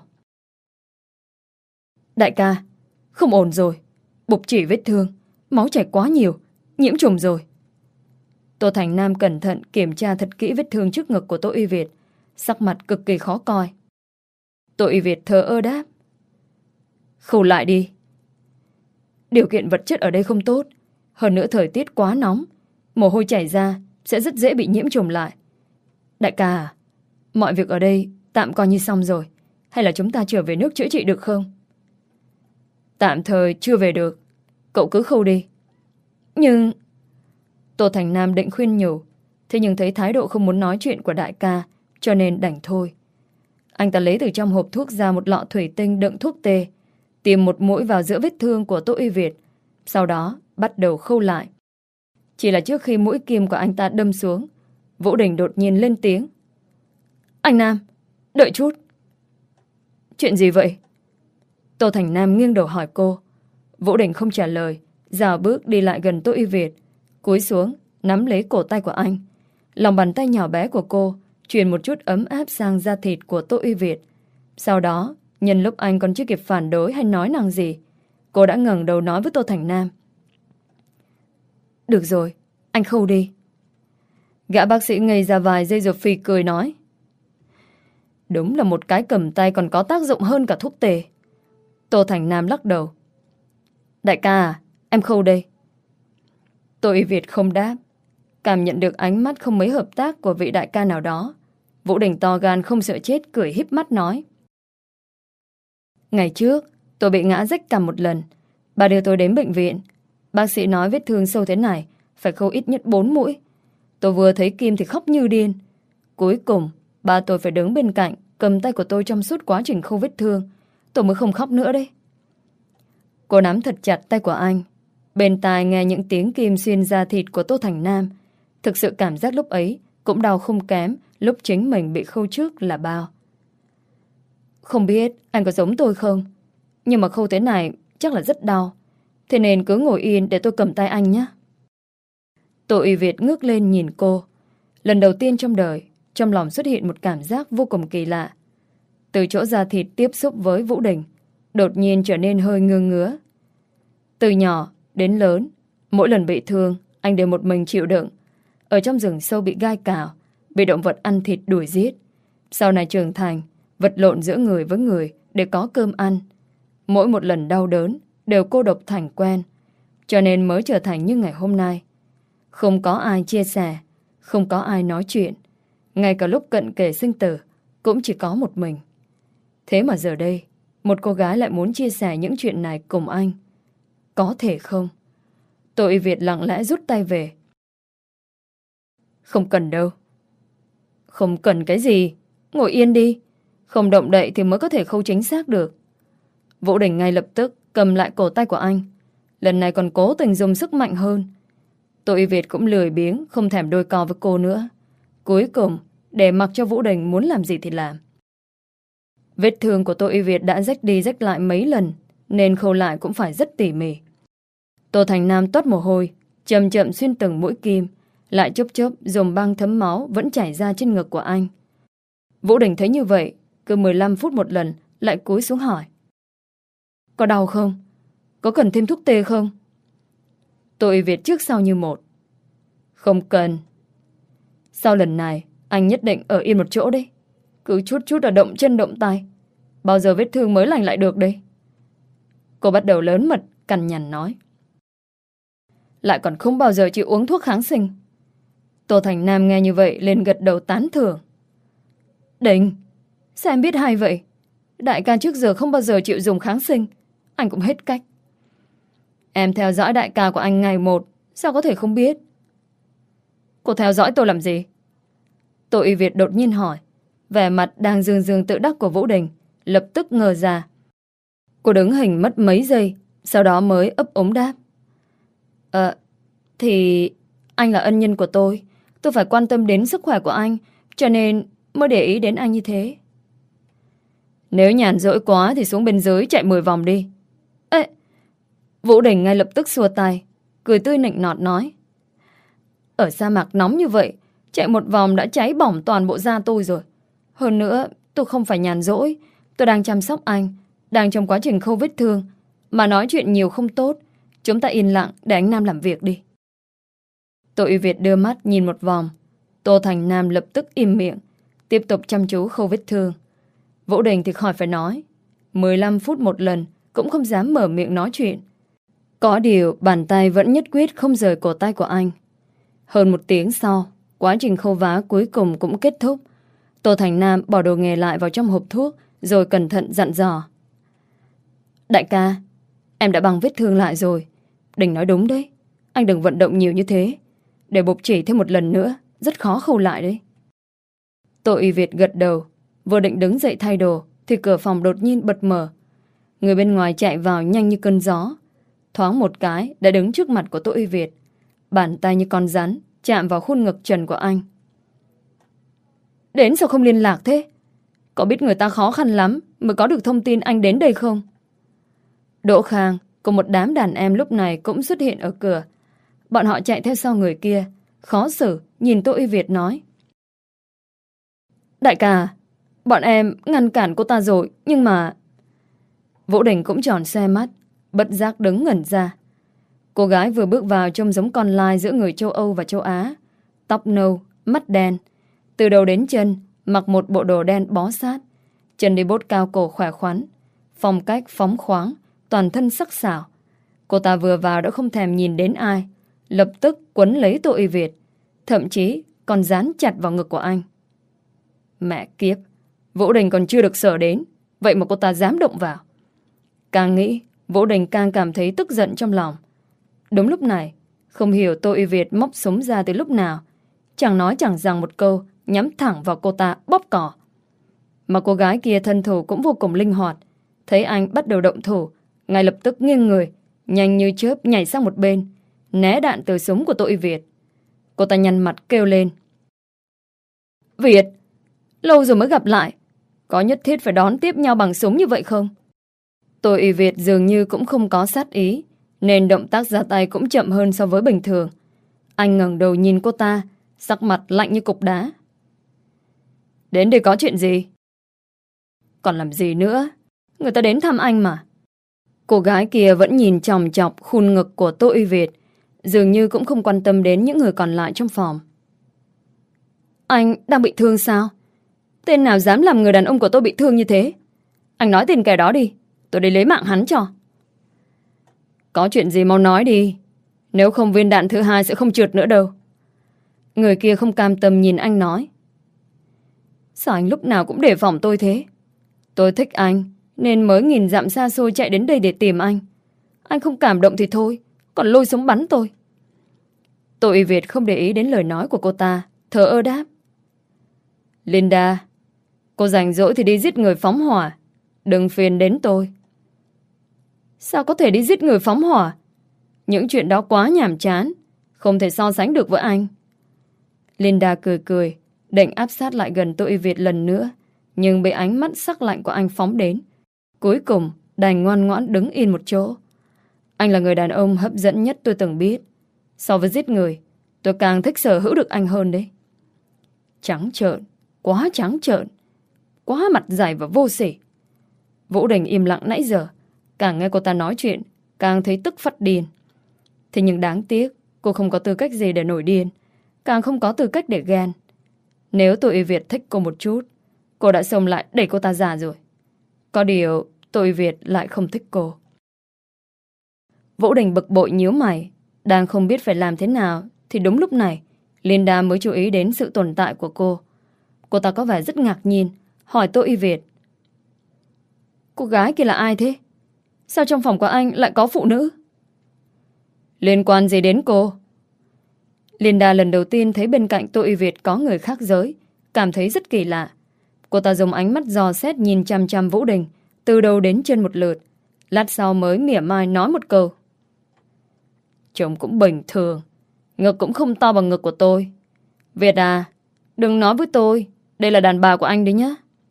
S1: Đại ca, không ổn rồi. Bục chỉ vết thương, máu chảy quá nhiều, nhiễm trùng rồi. Tô Thành Nam cẩn thận kiểm tra thật kỹ vết thương trước ngực của Tô Y Việt, sắc mặt cực kỳ khó coi. Tô Y Việt thờ ơ đáp. Khâu lại đi. Điều kiện vật chất ở đây không tốt, hơn nữa thời tiết quá nóng, mồ hôi chảy ra sẽ rất dễ bị nhiễm trùng lại. Đại ca à, mọi việc ở đây tạm coi như xong rồi, hay là chúng ta trở về nước chữa trị được không? Tạm thời chưa về được, cậu cứ khâu đi. Nhưng... Tô Thành Nam định khuyên nhủ, thế nhưng thấy thái độ không muốn nói chuyện của đại ca, cho nên đành thôi. Anh ta lấy từ trong hộp thuốc ra một lọ thủy tinh đựng thuốc tê, tiêm một mũi vào giữa vết thương của Tô Y Việt, sau đó bắt đầu khâu lại. Chỉ là trước khi mũi kim của anh ta đâm xuống, Vũ Đình đột nhiên lên tiếng. Anh Nam, đợi chút. Chuyện gì vậy? Tô Thành Nam nghiêng đầu hỏi cô. Vũ Đình không trả lời, dào bước đi lại gần Tô Y Việt, cúi xuống nắm lấy cổ tay của anh. Lòng bàn tay nhỏ bé của cô truyền một chút ấm áp sang da thịt của Tô Y Việt. Sau đó, nhân lúc anh còn chưa kịp phản đối hay nói năng gì, cô đã ngẩng đầu nói với Tô Thành Nam. Được rồi, anh khâu đi. Gã bác sĩ ngây ra vài giây rồi phì cười nói. Đúng là một cái cầm tay còn có tác dụng hơn cả thuốc tê. Tô Thành Nam lắc đầu. Đại ca à, em khâu đây. Tô Y Việt không đáp. Cảm nhận được ánh mắt không mấy hợp tác của vị đại ca nào đó, Vũ Đình to gan không sợ chết cười híp mắt nói. Ngày trước, tôi bị ngã rách cằm một lần. Bà đưa tôi đến bệnh viện. Bác sĩ nói vết thương sâu thế này phải khâu ít nhất bốn mũi. Tôi vừa thấy kim thì khóc như điên. Cuối cùng, ba tôi phải đứng bên cạnh, cầm tay của tôi trong suốt quá trình khâu vết thương. Tôi mới không khóc nữa đấy. Cô nắm thật chặt tay của anh. Bên tai nghe những tiếng kim xuyên da thịt của Tô Thành Nam. Thực sự cảm giác lúc ấy cũng đau không kém lúc chính mình bị khâu trước là bao. Không biết anh có giống tôi không, nhưng mà khâu thế này chắc là rất đau. Thế nên cứ ngồi yên để tôi cầm tay anh nhé. Tô Y Việt ngước lên nhìn cô. Lần đầu tiên trong đời, trong lòng xuất hiện một cảm giác vô cùng kỳ lạ. Từ chỗ da thịt tiếp xúc với Vũ Đình, đột nhiên trở nên hơi ngứa ngứa. Từ nhỏ đến lớn, mỗi lần bị thương, anh đều một mình chịu đựng. Ở trong rừng sâu bị gai cào, bị động vật ăn thịt đuổi giết. Sau này trưởng thành, vật lộn giữa người với người để có cơm ăn. Mỗi một lần đau đớn đều cô độc thành quen, cho nên mới trở thành như ngày hôm nay. Không có ai chia sẻ, không có ai nói chuyện. Ngay cả lúc cận kề sinh tử cũng chỉ có một mình. Thế mà giờ đây, một cô gái lại muốn chia sẻ những chuyện này cùng anh. Có thể không? Tô Y Việt lặng lẽ rút tay về. Không cần đâu. Không cần cái gì? Ngồi yên đi. Không động đậy thì mới có thể khâu chính xác được. Vũ Đình ngay lập tức cầm lại cổ tay của anh. Lần này còn cố tình dùng sức mạnh hơn. Tô Y Việt cũng lười biếng, không thèm đôi co với cô nữa. Cuối cùng, để mặc cho Vũ Đình muốn làm gì thì làm. Vết thương của Tô Y Việt đã rách đi rách lại mấy lần, nên khâu lại cũng phải rất tỉ mỉ. Tô Thành Nam toát mồ hôi, chậm chậm xuyên từng mũi kim, lại chốc chốc dùng băng thấm máu vẫn chảy ra trên ngực của anh. Vũ Đình thấy như vậy, cứ mười lăm phút một lần lại cúi xuống hỏi. Có đau không? Có cần thêm thuốc tê không? Tô Y Việt trước sau như một. Không cần. Sau lần này, anh nhất định ở yên một chỗ đấy. Cứ chút chút ở động chân động tay. Bao giờ vết thương mới lành lại được đây? Cô bắt đầu lớn mật, cằn nhằn nói. Lại còn không bao giờ chịu uống thuốc kháng sinh. Tô Thành Nam nghe như vậy lên gật đầu tán thưởng. Đình, sao em biết hay vậy? Đại ca trước giờ không bao giờ chịu dùng kháng sinh. Anh cũng hết cách. Em theo dõi đại ca của anh ngày một, sao có thể không biết? Cô theo dõi tôi làm gì? Tô Y Việt đột nhiên hỏi. Vẻ mặt đang dương dương tự đắc của Vũ Đình lập tức ngờ ra. Cô đứng hình mất mấy giây, sau đó mới ấp úng đáp. Ờ, thì anh là ân nhân của tôi. Tôi phải quan tâm đến sức khỏe của anh, cho nên mới để ý đến anh như thế. Nếu nhàn rỗi quá thì xuống bên dưới chạy mười vòng đi. Ê! Vũ Đình ngay lập tức xua tay, cười tươi nịnh nọt nói. Ở sa mạc nóng như vậy, chạy một vòng đã cháy bỏng toàn bộ da tôi rồi. Hơn nữa, tôi không phải nhàn rỗi. Tôi đang chăm sóc anh, đang trong quá trình khâu vết thương. Mà nói chuyện nhiều không tốt. Chúng ta yên lặng để anh Nam làm việc đi. Tô Y Việt đưa mắt nhìn một vòng. Tô Thành Nam lập tức im miệng, tiếp tục chăm chú khâu vết thương. Vũ Đình thì khỏi phải nói. mười lăm phút một lần cũng không dám mở miệng nói chuyện. Có điều bàn tay vẫn nhất quyết không rời cổ tay của anh. Hơn một tiếng sau, quá trình khâu vá cuối cùng cũng kết thúc. Tô Thành Nam bỏ đồ nghề lại vào trong hộp thuốc, rồi cẩn thận dặn dò. Đại ca, em đã băng vết thương lại rồi. Đình nói đúng đấy. Anh đừng vận động nhiều như thế. Để bục chỉ thêm một lần nữa, rất khó khâu lại đấy. Tô Y Việt gật đầu, vừa định đứng dậy thay đồ, thì cửa phòng đột nhiên bật mở. Người bên ngoài chạy vào nhanh như cơn gió. Thoáng một cái đã đứng trước mặt của Tô Y Việt. Bàn tay như con rắn chạm vào khuôn ngực trần của anh. Đến sao không liên lạc thế? Có biết người ta khó khăn lắm mới có được thông tin anh đến đây không? Đỗ Khang cùng một đám đàn em lúc này cũng xuất hiện ở cửa. Bọn họ chạy theo sau người kia, khó xử nhìn Tô Y Việt nói. Đại ca, bọn em ngăn cản cô ta rồi, nhưng mà... Vũ Đình cũng tròn xe mắt, bất giác đứng ngẩn ra. Cô gái vừa bước vào trông giống con lai giữa người châu Âu và châu Á. Tóc nâu, mắt đen, từ đầu đến chân mặc một bộ đồ đen bó sát, chân đi bốt cao cổ khỏe khoắn, phong cách phóng khoáng, toàn thân sắc sảo. Cô ta vừa vào đã không thèm nhìn đến ai, lập tức quấn lấy Tô Y Việt, thậm chí còn dán chặt vào ngực của anh. Mẹ kiếp, Vũ Đình còn chưa được sờ đến, vậy mà cô ta dám động vào. Càng nghĩ, Vũ Đình càng cảm thấy tức giận trong lòng. Đúng lúc này, không hiểu Tô Y Việt móc súng ra từ lúc nào, chẳng nói chẳng rằng một câu, nhắm thẳng vào cô ta bóp cỏ. Mà cô gái kia thân thủ cũng vô cùng linh hoạt. Thấy anh bắt đầu động thủ, ngay lập tức nghiêng người, nhanh như chớp nhảy sang một bên, né đạn từ súng của Tô Y Việt. Cô ta nhăn mặt kêu lên. Việt, lâu rồi mới gặp lại, có nhất thiết phải đón tiếp nhau bằng súng như vậy không? Tô Y Việt dường như cũng không có sát ý, nên động tác ra tay cũng chậm hơn so với bình thường. Anh ngẩng đầu nhìn cô ta, sắc mặt lạnh như cục đá. Đến đây có chuyện gì? Còn làm gì nữa? Người ta đến thăm anh mà. Cô gái kia vẫn nhìn chòng chọc khuôn ngực của Tô Uy Việt, dường như cũng không quan tâm đến những người còn lại trong phòng. Anh đang bị thương sao? Tên nào dám làm người đàn ông của tôi bị thương như thế? Anh nói tên kẻ đó đi, tôi đi lấy mạng hắn cho. Có chuyện gì mau nói đi, nếu không viên đạn thứ hai sẽ không trượt nữa đâu. Người kia không cam tâm nhìn anh nói. Sao anh lúc nào cũng đề phòng tôi thế? Tôi thích anh nên mới nghìn dặm xa xôi chạy đến đây để tìm anh. Anh không cảm động thì thôi, còn lôi sống bắn tôi. Tô Uy Việt không để ý đến lời nói của cô ta, thờ ơ đáp. Linda, cô rảnh rỗi thì đi giết người phóng hỏa, đừng phiền đến tôi. Sao có thể đi giết người phóng hỏa? Những chuyện đó quá nhàm chán, không thể so sánh được với anh. Linda cười cười, định áp sát lại gần Tô Uy Việt lần nữa, nhưng bị ánh mắt sắc lạnh của anh phóng đến. Cuối cùng đành ngoan ngoãn đứng yên một chỗ. Anh là người đàn ông hấp dẫn nhất tôi từng biết. So với giết người, tôi càng thích sở hữu được anh hơn đấy. Trắng trợn, quá trắng trợn, quá mặt dày và vô sỉ. Vũ Đình im lặng nãy giờ, càng nghe cô ta nói chuyện càng thấy tức phát điên. Thế nhưng đáng tiếc cô không có tư cách gì để nổi điên, càng không có tư cách để ghen. Nếu Tô Uy Việt thích cô một chút, cô đã xông lại đẩy cô ta ra rồi. Có điều Tô Uy Việt lại không thích cô. Vũ Đình bực bội nhíu mày, đang không biết phải làm thế nào, thì đúng lúc này Linda mới chú ý đến sự tồn tại của cô. Cô ta có vẻ rất ngạc nhiên, hỏi Tô Uy Việt. Cô gái kia là ai thế? Sao trong phòng của anh lại có phụ nữ? Liên quan gì đến cô? Linda lần đầu tiên thấy bên cạnh Tô Uy Việt có người khác giới, cảm thấy rất kỳ lạ. Cô ta dùng ánh mắt dò xét nhìn chăm chăm Vũ Đình, từ đầu đến chân một lượt. Lát sau mới mỉa mai nói một câu. Trông cũng bình thường, ngực cũng không to bằng ngực của tôi. Việt à, đừng nói với tôi, đây là đàn bà của anh đấy nhá.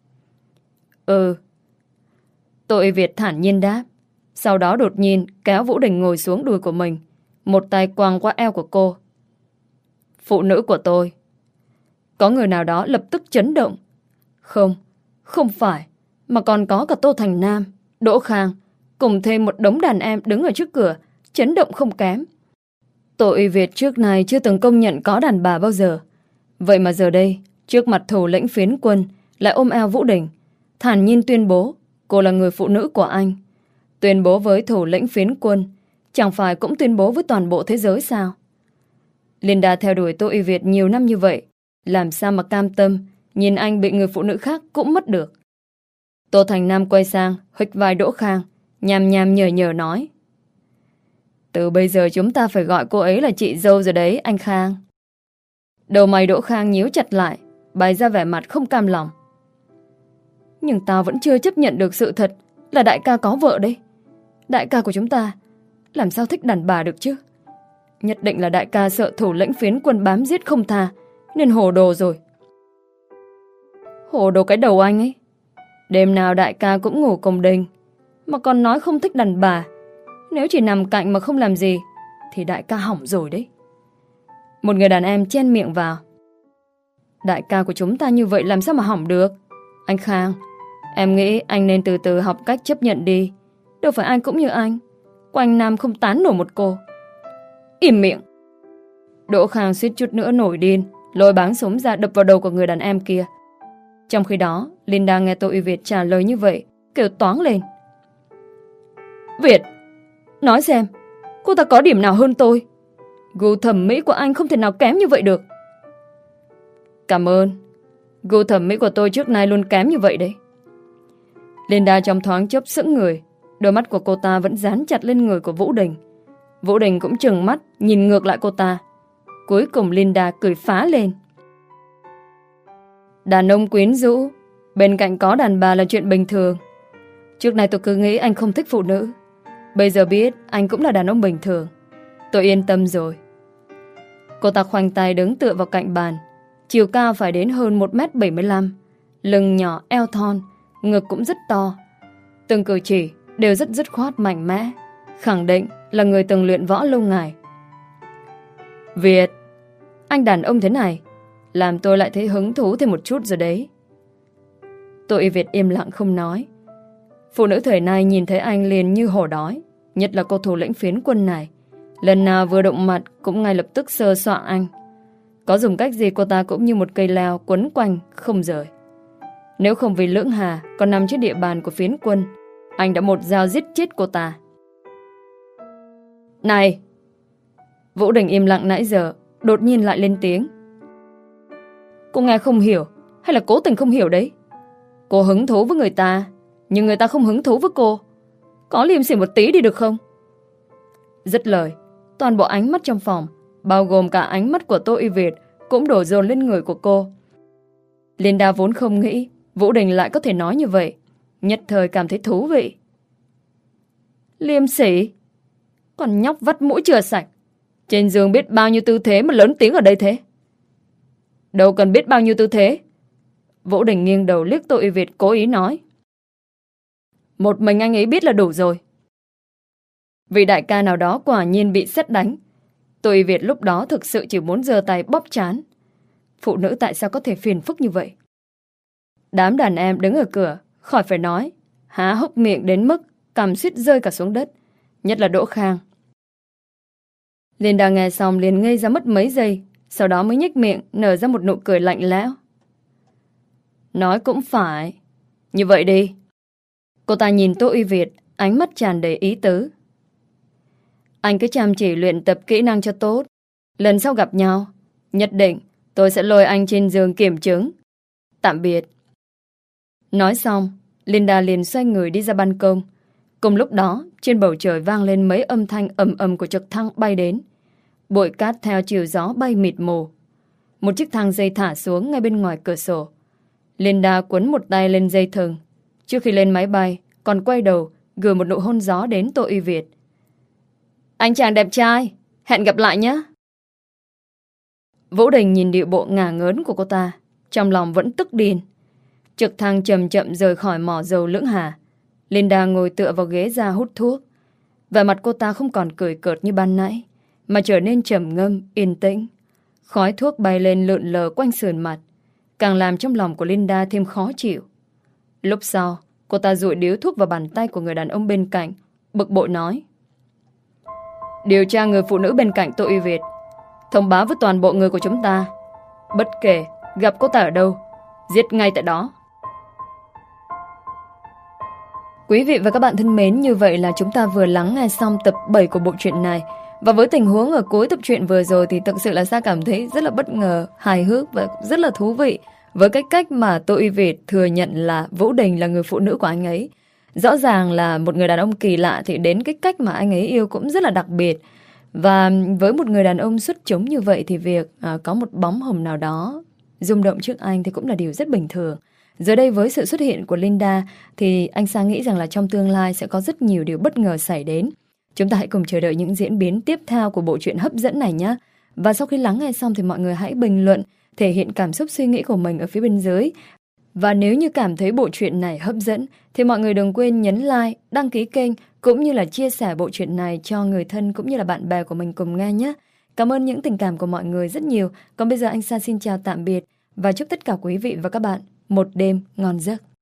S1: Ừ. Tô Uy Việt thản nhiên đáp. Sau đó đột nhiên kéo Vũ Đình ngồi xuống đùi của mình, một tay quàng qua eo của cô. Phụ nữ của tôi. Có người nào đó lập tức chấn động. Không, không phải, mà còn có cả Tô Thành Nam, Đỗ Khang, cùng thêm một đống đàn em đứng ở trước cửa, chấn động không kém. Tô Uy Việt trước này chưa từng công nhận có đàn bà bao giờ. Vậy mà giờ đây, trước mặt thủ lĩnh phiến quân, lại ôm eo Vũ Đình, thản nhiên tuyên bố cô là người phụ nữ của anh. Tuyên bố với thủ lĩnh phiến quân, chẳng phải cũng tuyên bố với toàn bộ thế giới sao? Linda theo đuổi Tô Uy Việt nhiều năm như vậy, làm sao mà cam tâm nhìn anh bị người phụ nữ khác cũng mất được. Tô Thành Nam quay sang huých vai Đỗ Khang, nhàm nhàm nhờ nhờ nói. Từ bây giờ chúng ta phải gọi cô ấy là chị dâu rồi đấy, anh Khang. Đầu mày Đỗ Khang nhíu chặt lại, bày ra vẻ mặt không cam lòng. Nhưng tao vẫn chưa chấp nhận được sự thật là đại ca có vợ đấy. Đại ca của chúng ta làm sao thích đàn bà được chứ? Nhất định là đại ca sợ thủ lĩnh phiến quân bám giết không tha, nên hồ đồ rồi. Hồ đồ cái đầu anh ấy. Đêm nào đại ca cũng ngủ cùng Đình, mà còn nói không thích đàn bà. Nếu chỉ nằm cạnh mà không làm gì thì đại ca hỏng rồi đấy. Một người đàn em chen miệng vào. Đại ca của chúng ta như vậy làm sao mà hỏng được? Anh Khang, em nghĩ anh nên từ từ học cách chấp nhận đi. Đâu phải ai cũng như anh. Quanh năm không tán nổi một cô. Im miệng. Đỗ Khang suýt chút nữa nổi điên, lôi báng súng ra đập vào đầu của người đàn em kia. Trong khi đó, Linda nghe Tô Uy Việt trả lời như vậy, kêu toáng lên. Việt, nói xem, cô ta có điểm nào hơn tôi? Gu thẩm mỹ của anh không thể nào kém như vậy được. Cảm ơn. Gu thẩm mỹ của tôi trước nay luôn kém như vậy đấy. Linda trong thoáng chốc sững người, đôi mắt của cô ta vẫn dán chặt lên người của Vũ Đình. Vũ Đình cũng trừng mắt nhìn ngược lại cô ta. Cuối cùng Linda cười phá lên. Đàn ông quyến rũ, bên cạnh có đàn bà là chuyện bình thường. Trước này tôi cứ nghĩ anh không thích phụ nữ, bây giờ biết anh cũng là đàn ông bình thường. Tôi yên tâm rồi. Cô ta khoanh tay đứng tựa vào cạnh bàn. Chiều cao phải đến hơn một mét bảy mươi lăm, lưng nhỏ eo thon, ngực cũng rất to. Từng cử chỉ đều rất dứt khoát mạnh mẽ, khẳng định là người từng luyện võ lâu ngày. Việt, Anh đàn ông thế này làm tôi lại thấy hứng thú thêm một chút rồi đấy. Tô Y Việt im lặng không nói. Phụ nữ thời nay nhìn thấy anh liền như hổ đói, nhất là cô thủ lĩnh phiến quân này. Lần nào vừa động mặt cũng ngay lập tức sơ soạn anh. Có dùng cách gì cô ta cũng như một cây lao quấn quanh không rời. Nếu không vì Lưỡng Hà còn nằm trên địa bàn của phiến quân, anh đã một dao giết chết cô ta. Này! Vũ Đình im lặng nãy giờ đột nhiên lại lên tiếng. Cô nghe không hiểu hay là cố tình không hiểu đấy? Cô hứng thú với người ta, nhưng người ta không hứng thú với cô. Có liêm sỉ một tí đi được không? Dứt lời, toàn bộ ánh mắt trong phòng, bao gồm cả ánh mắt của Tô Y Việt, cũng đổ dồn lên người của cô. Linda vốn không nghĩ Vũ Đình lại có thể nói như vậy, nhất thời cảm thấy thú vị. Liêm sỉ? Còn nhóc vắt mũi chưa sạch, trên giường biết bao nhiêu tư thế mà lớn tiếng ở đây thế? Đâu cần biết bao nhiêu tư thế. Vũ Đình nghiêng đầu liếc Tô Y Việt, cố ý nói. Một mình anh ấy biết là đủ rồi. Vì đại ca nào đó quả nhiên bị sét đánh, Tô Y Việt lúc đó thực sự chỉ muốn giơ tay bóp trán. Phụ nữ tại sao có thể phiền phức như vậy? Đám đàn em đứng ở cửa, khỏi phải nói, há hốc miệng đến mức cằm suýt rơi cả xuống đất, nhất là Đỗ Khang. Linda nghe xong liền ngây ra mất mấy giây, sau đó mới nhếch miệng nở ra một nụ cười lạnh lẽo. Nói cũng phải. Như vậy đi. Cô ta nhìn Tô Y Việt, ánh mắt tràn đầy ý tứ. Anh cứ chăm chỉ luyện tập kỹ năng cho tốt. Lần sau gặp nhau, nhất định tôi sẽ lôi anh trên giường kiểm chứng. Tạm biệt. Nói xong, Linda liền xoay người đi ra ban công. Cùng lúc đó, trên bầu trời vang lên mấy âm thanh ầm ầm của trực thăng bay đến. Bụi cát theo chiều gió bay mịt mù. Một chiếc thang dây thả xuống ngay bên ngoài cửa sổ. Linda quấn một tay lên dây thừng. Trước khi lên máy bay, còn quay đầu gửi một nụ hôn gió đến Tô Y Việt. Anh chàng đẹp trai, hẹn gặp lại nhé. Vũ Đình nhìn điệu bộ ngả ngớn của cô ta, trong lòng vẫn tức điên. Trực thăng chậm chậm rời khỏi mỏ dầu Lưỡng Hà. Linda ngồi tựa vào ghế ra hút thuốc. Vẻ mặt cô ta không còn cười cợt như ban nãy, mà trở nên trầm ngâm, yên tĩnh. Khói thuốc bay lên lượn lờ quanh sườn mặt, càng làm trong lòng của Linda thêm khó chịu. Lúc sau, cô ta dụi điếu thuốc vào bàn tay của người đàn ông bên cạnh, bực bội nói. Điều tra người phụ nữ bên cạnh Tô Y Việt, thông báo với toàn bộ người của chúng ta. Bất kể gặp cô ta ở đâu, giết ngay tại đó. Quý vị và các bạn thân mến, như vậy là chúng ta vừa lắng nghe xong tập bảy của bộ truyện này. Và với tình huống ở cuối tập truyện vừa rồi thì thực sự là Sa cảm thấy rất là bất ngờ, hài hước và rất là thú vị với cái cách mà Tô Y Việt thừa nhận là Vũ Đình là người phụ nữ của anh ấy. Rõ ràng là một người đàn ông kỳ lạ thì đến cái cách mà anh ấy yêu cũng rất là đặc biệt. Và với một người đàn ông xuất chúng như vậy thì việc à, có một bóng hồng nào đó rung động trước anh thì cũng là điều rất bình thường. Giờ đây với sự xuất hiện của Linda thì anh Sa nghĩ rằng là trong tương lai sẽ có rất nhiều điều bất ngờ xảy đến. Chúng ta hãy cùng chờ đợi những diễn biến tiếp theo của bộ truyện hấp dẫn này nhé. Và sau khi lắng nghe xong thì mọi người hãy bình luận, thể hiện cảm xúc suy nghĩ của mình ở phía bên dưới. Và nếu như cảm thấy bộ truyện này hấp dẫn thì mọi người đừng quên nhấn like, đăng ký kênh cũng như là chia sẻ bộ truyện này cho người thân cũng như là bạn bè của mình cùng nghe nhé. Cảm ơn những tình cảm của mọi người rất nhiều. Còn bây giờ anh Sa xin chào tạm biệt và chúc tất cả quý vị và các bạn một đêm ngon giấc.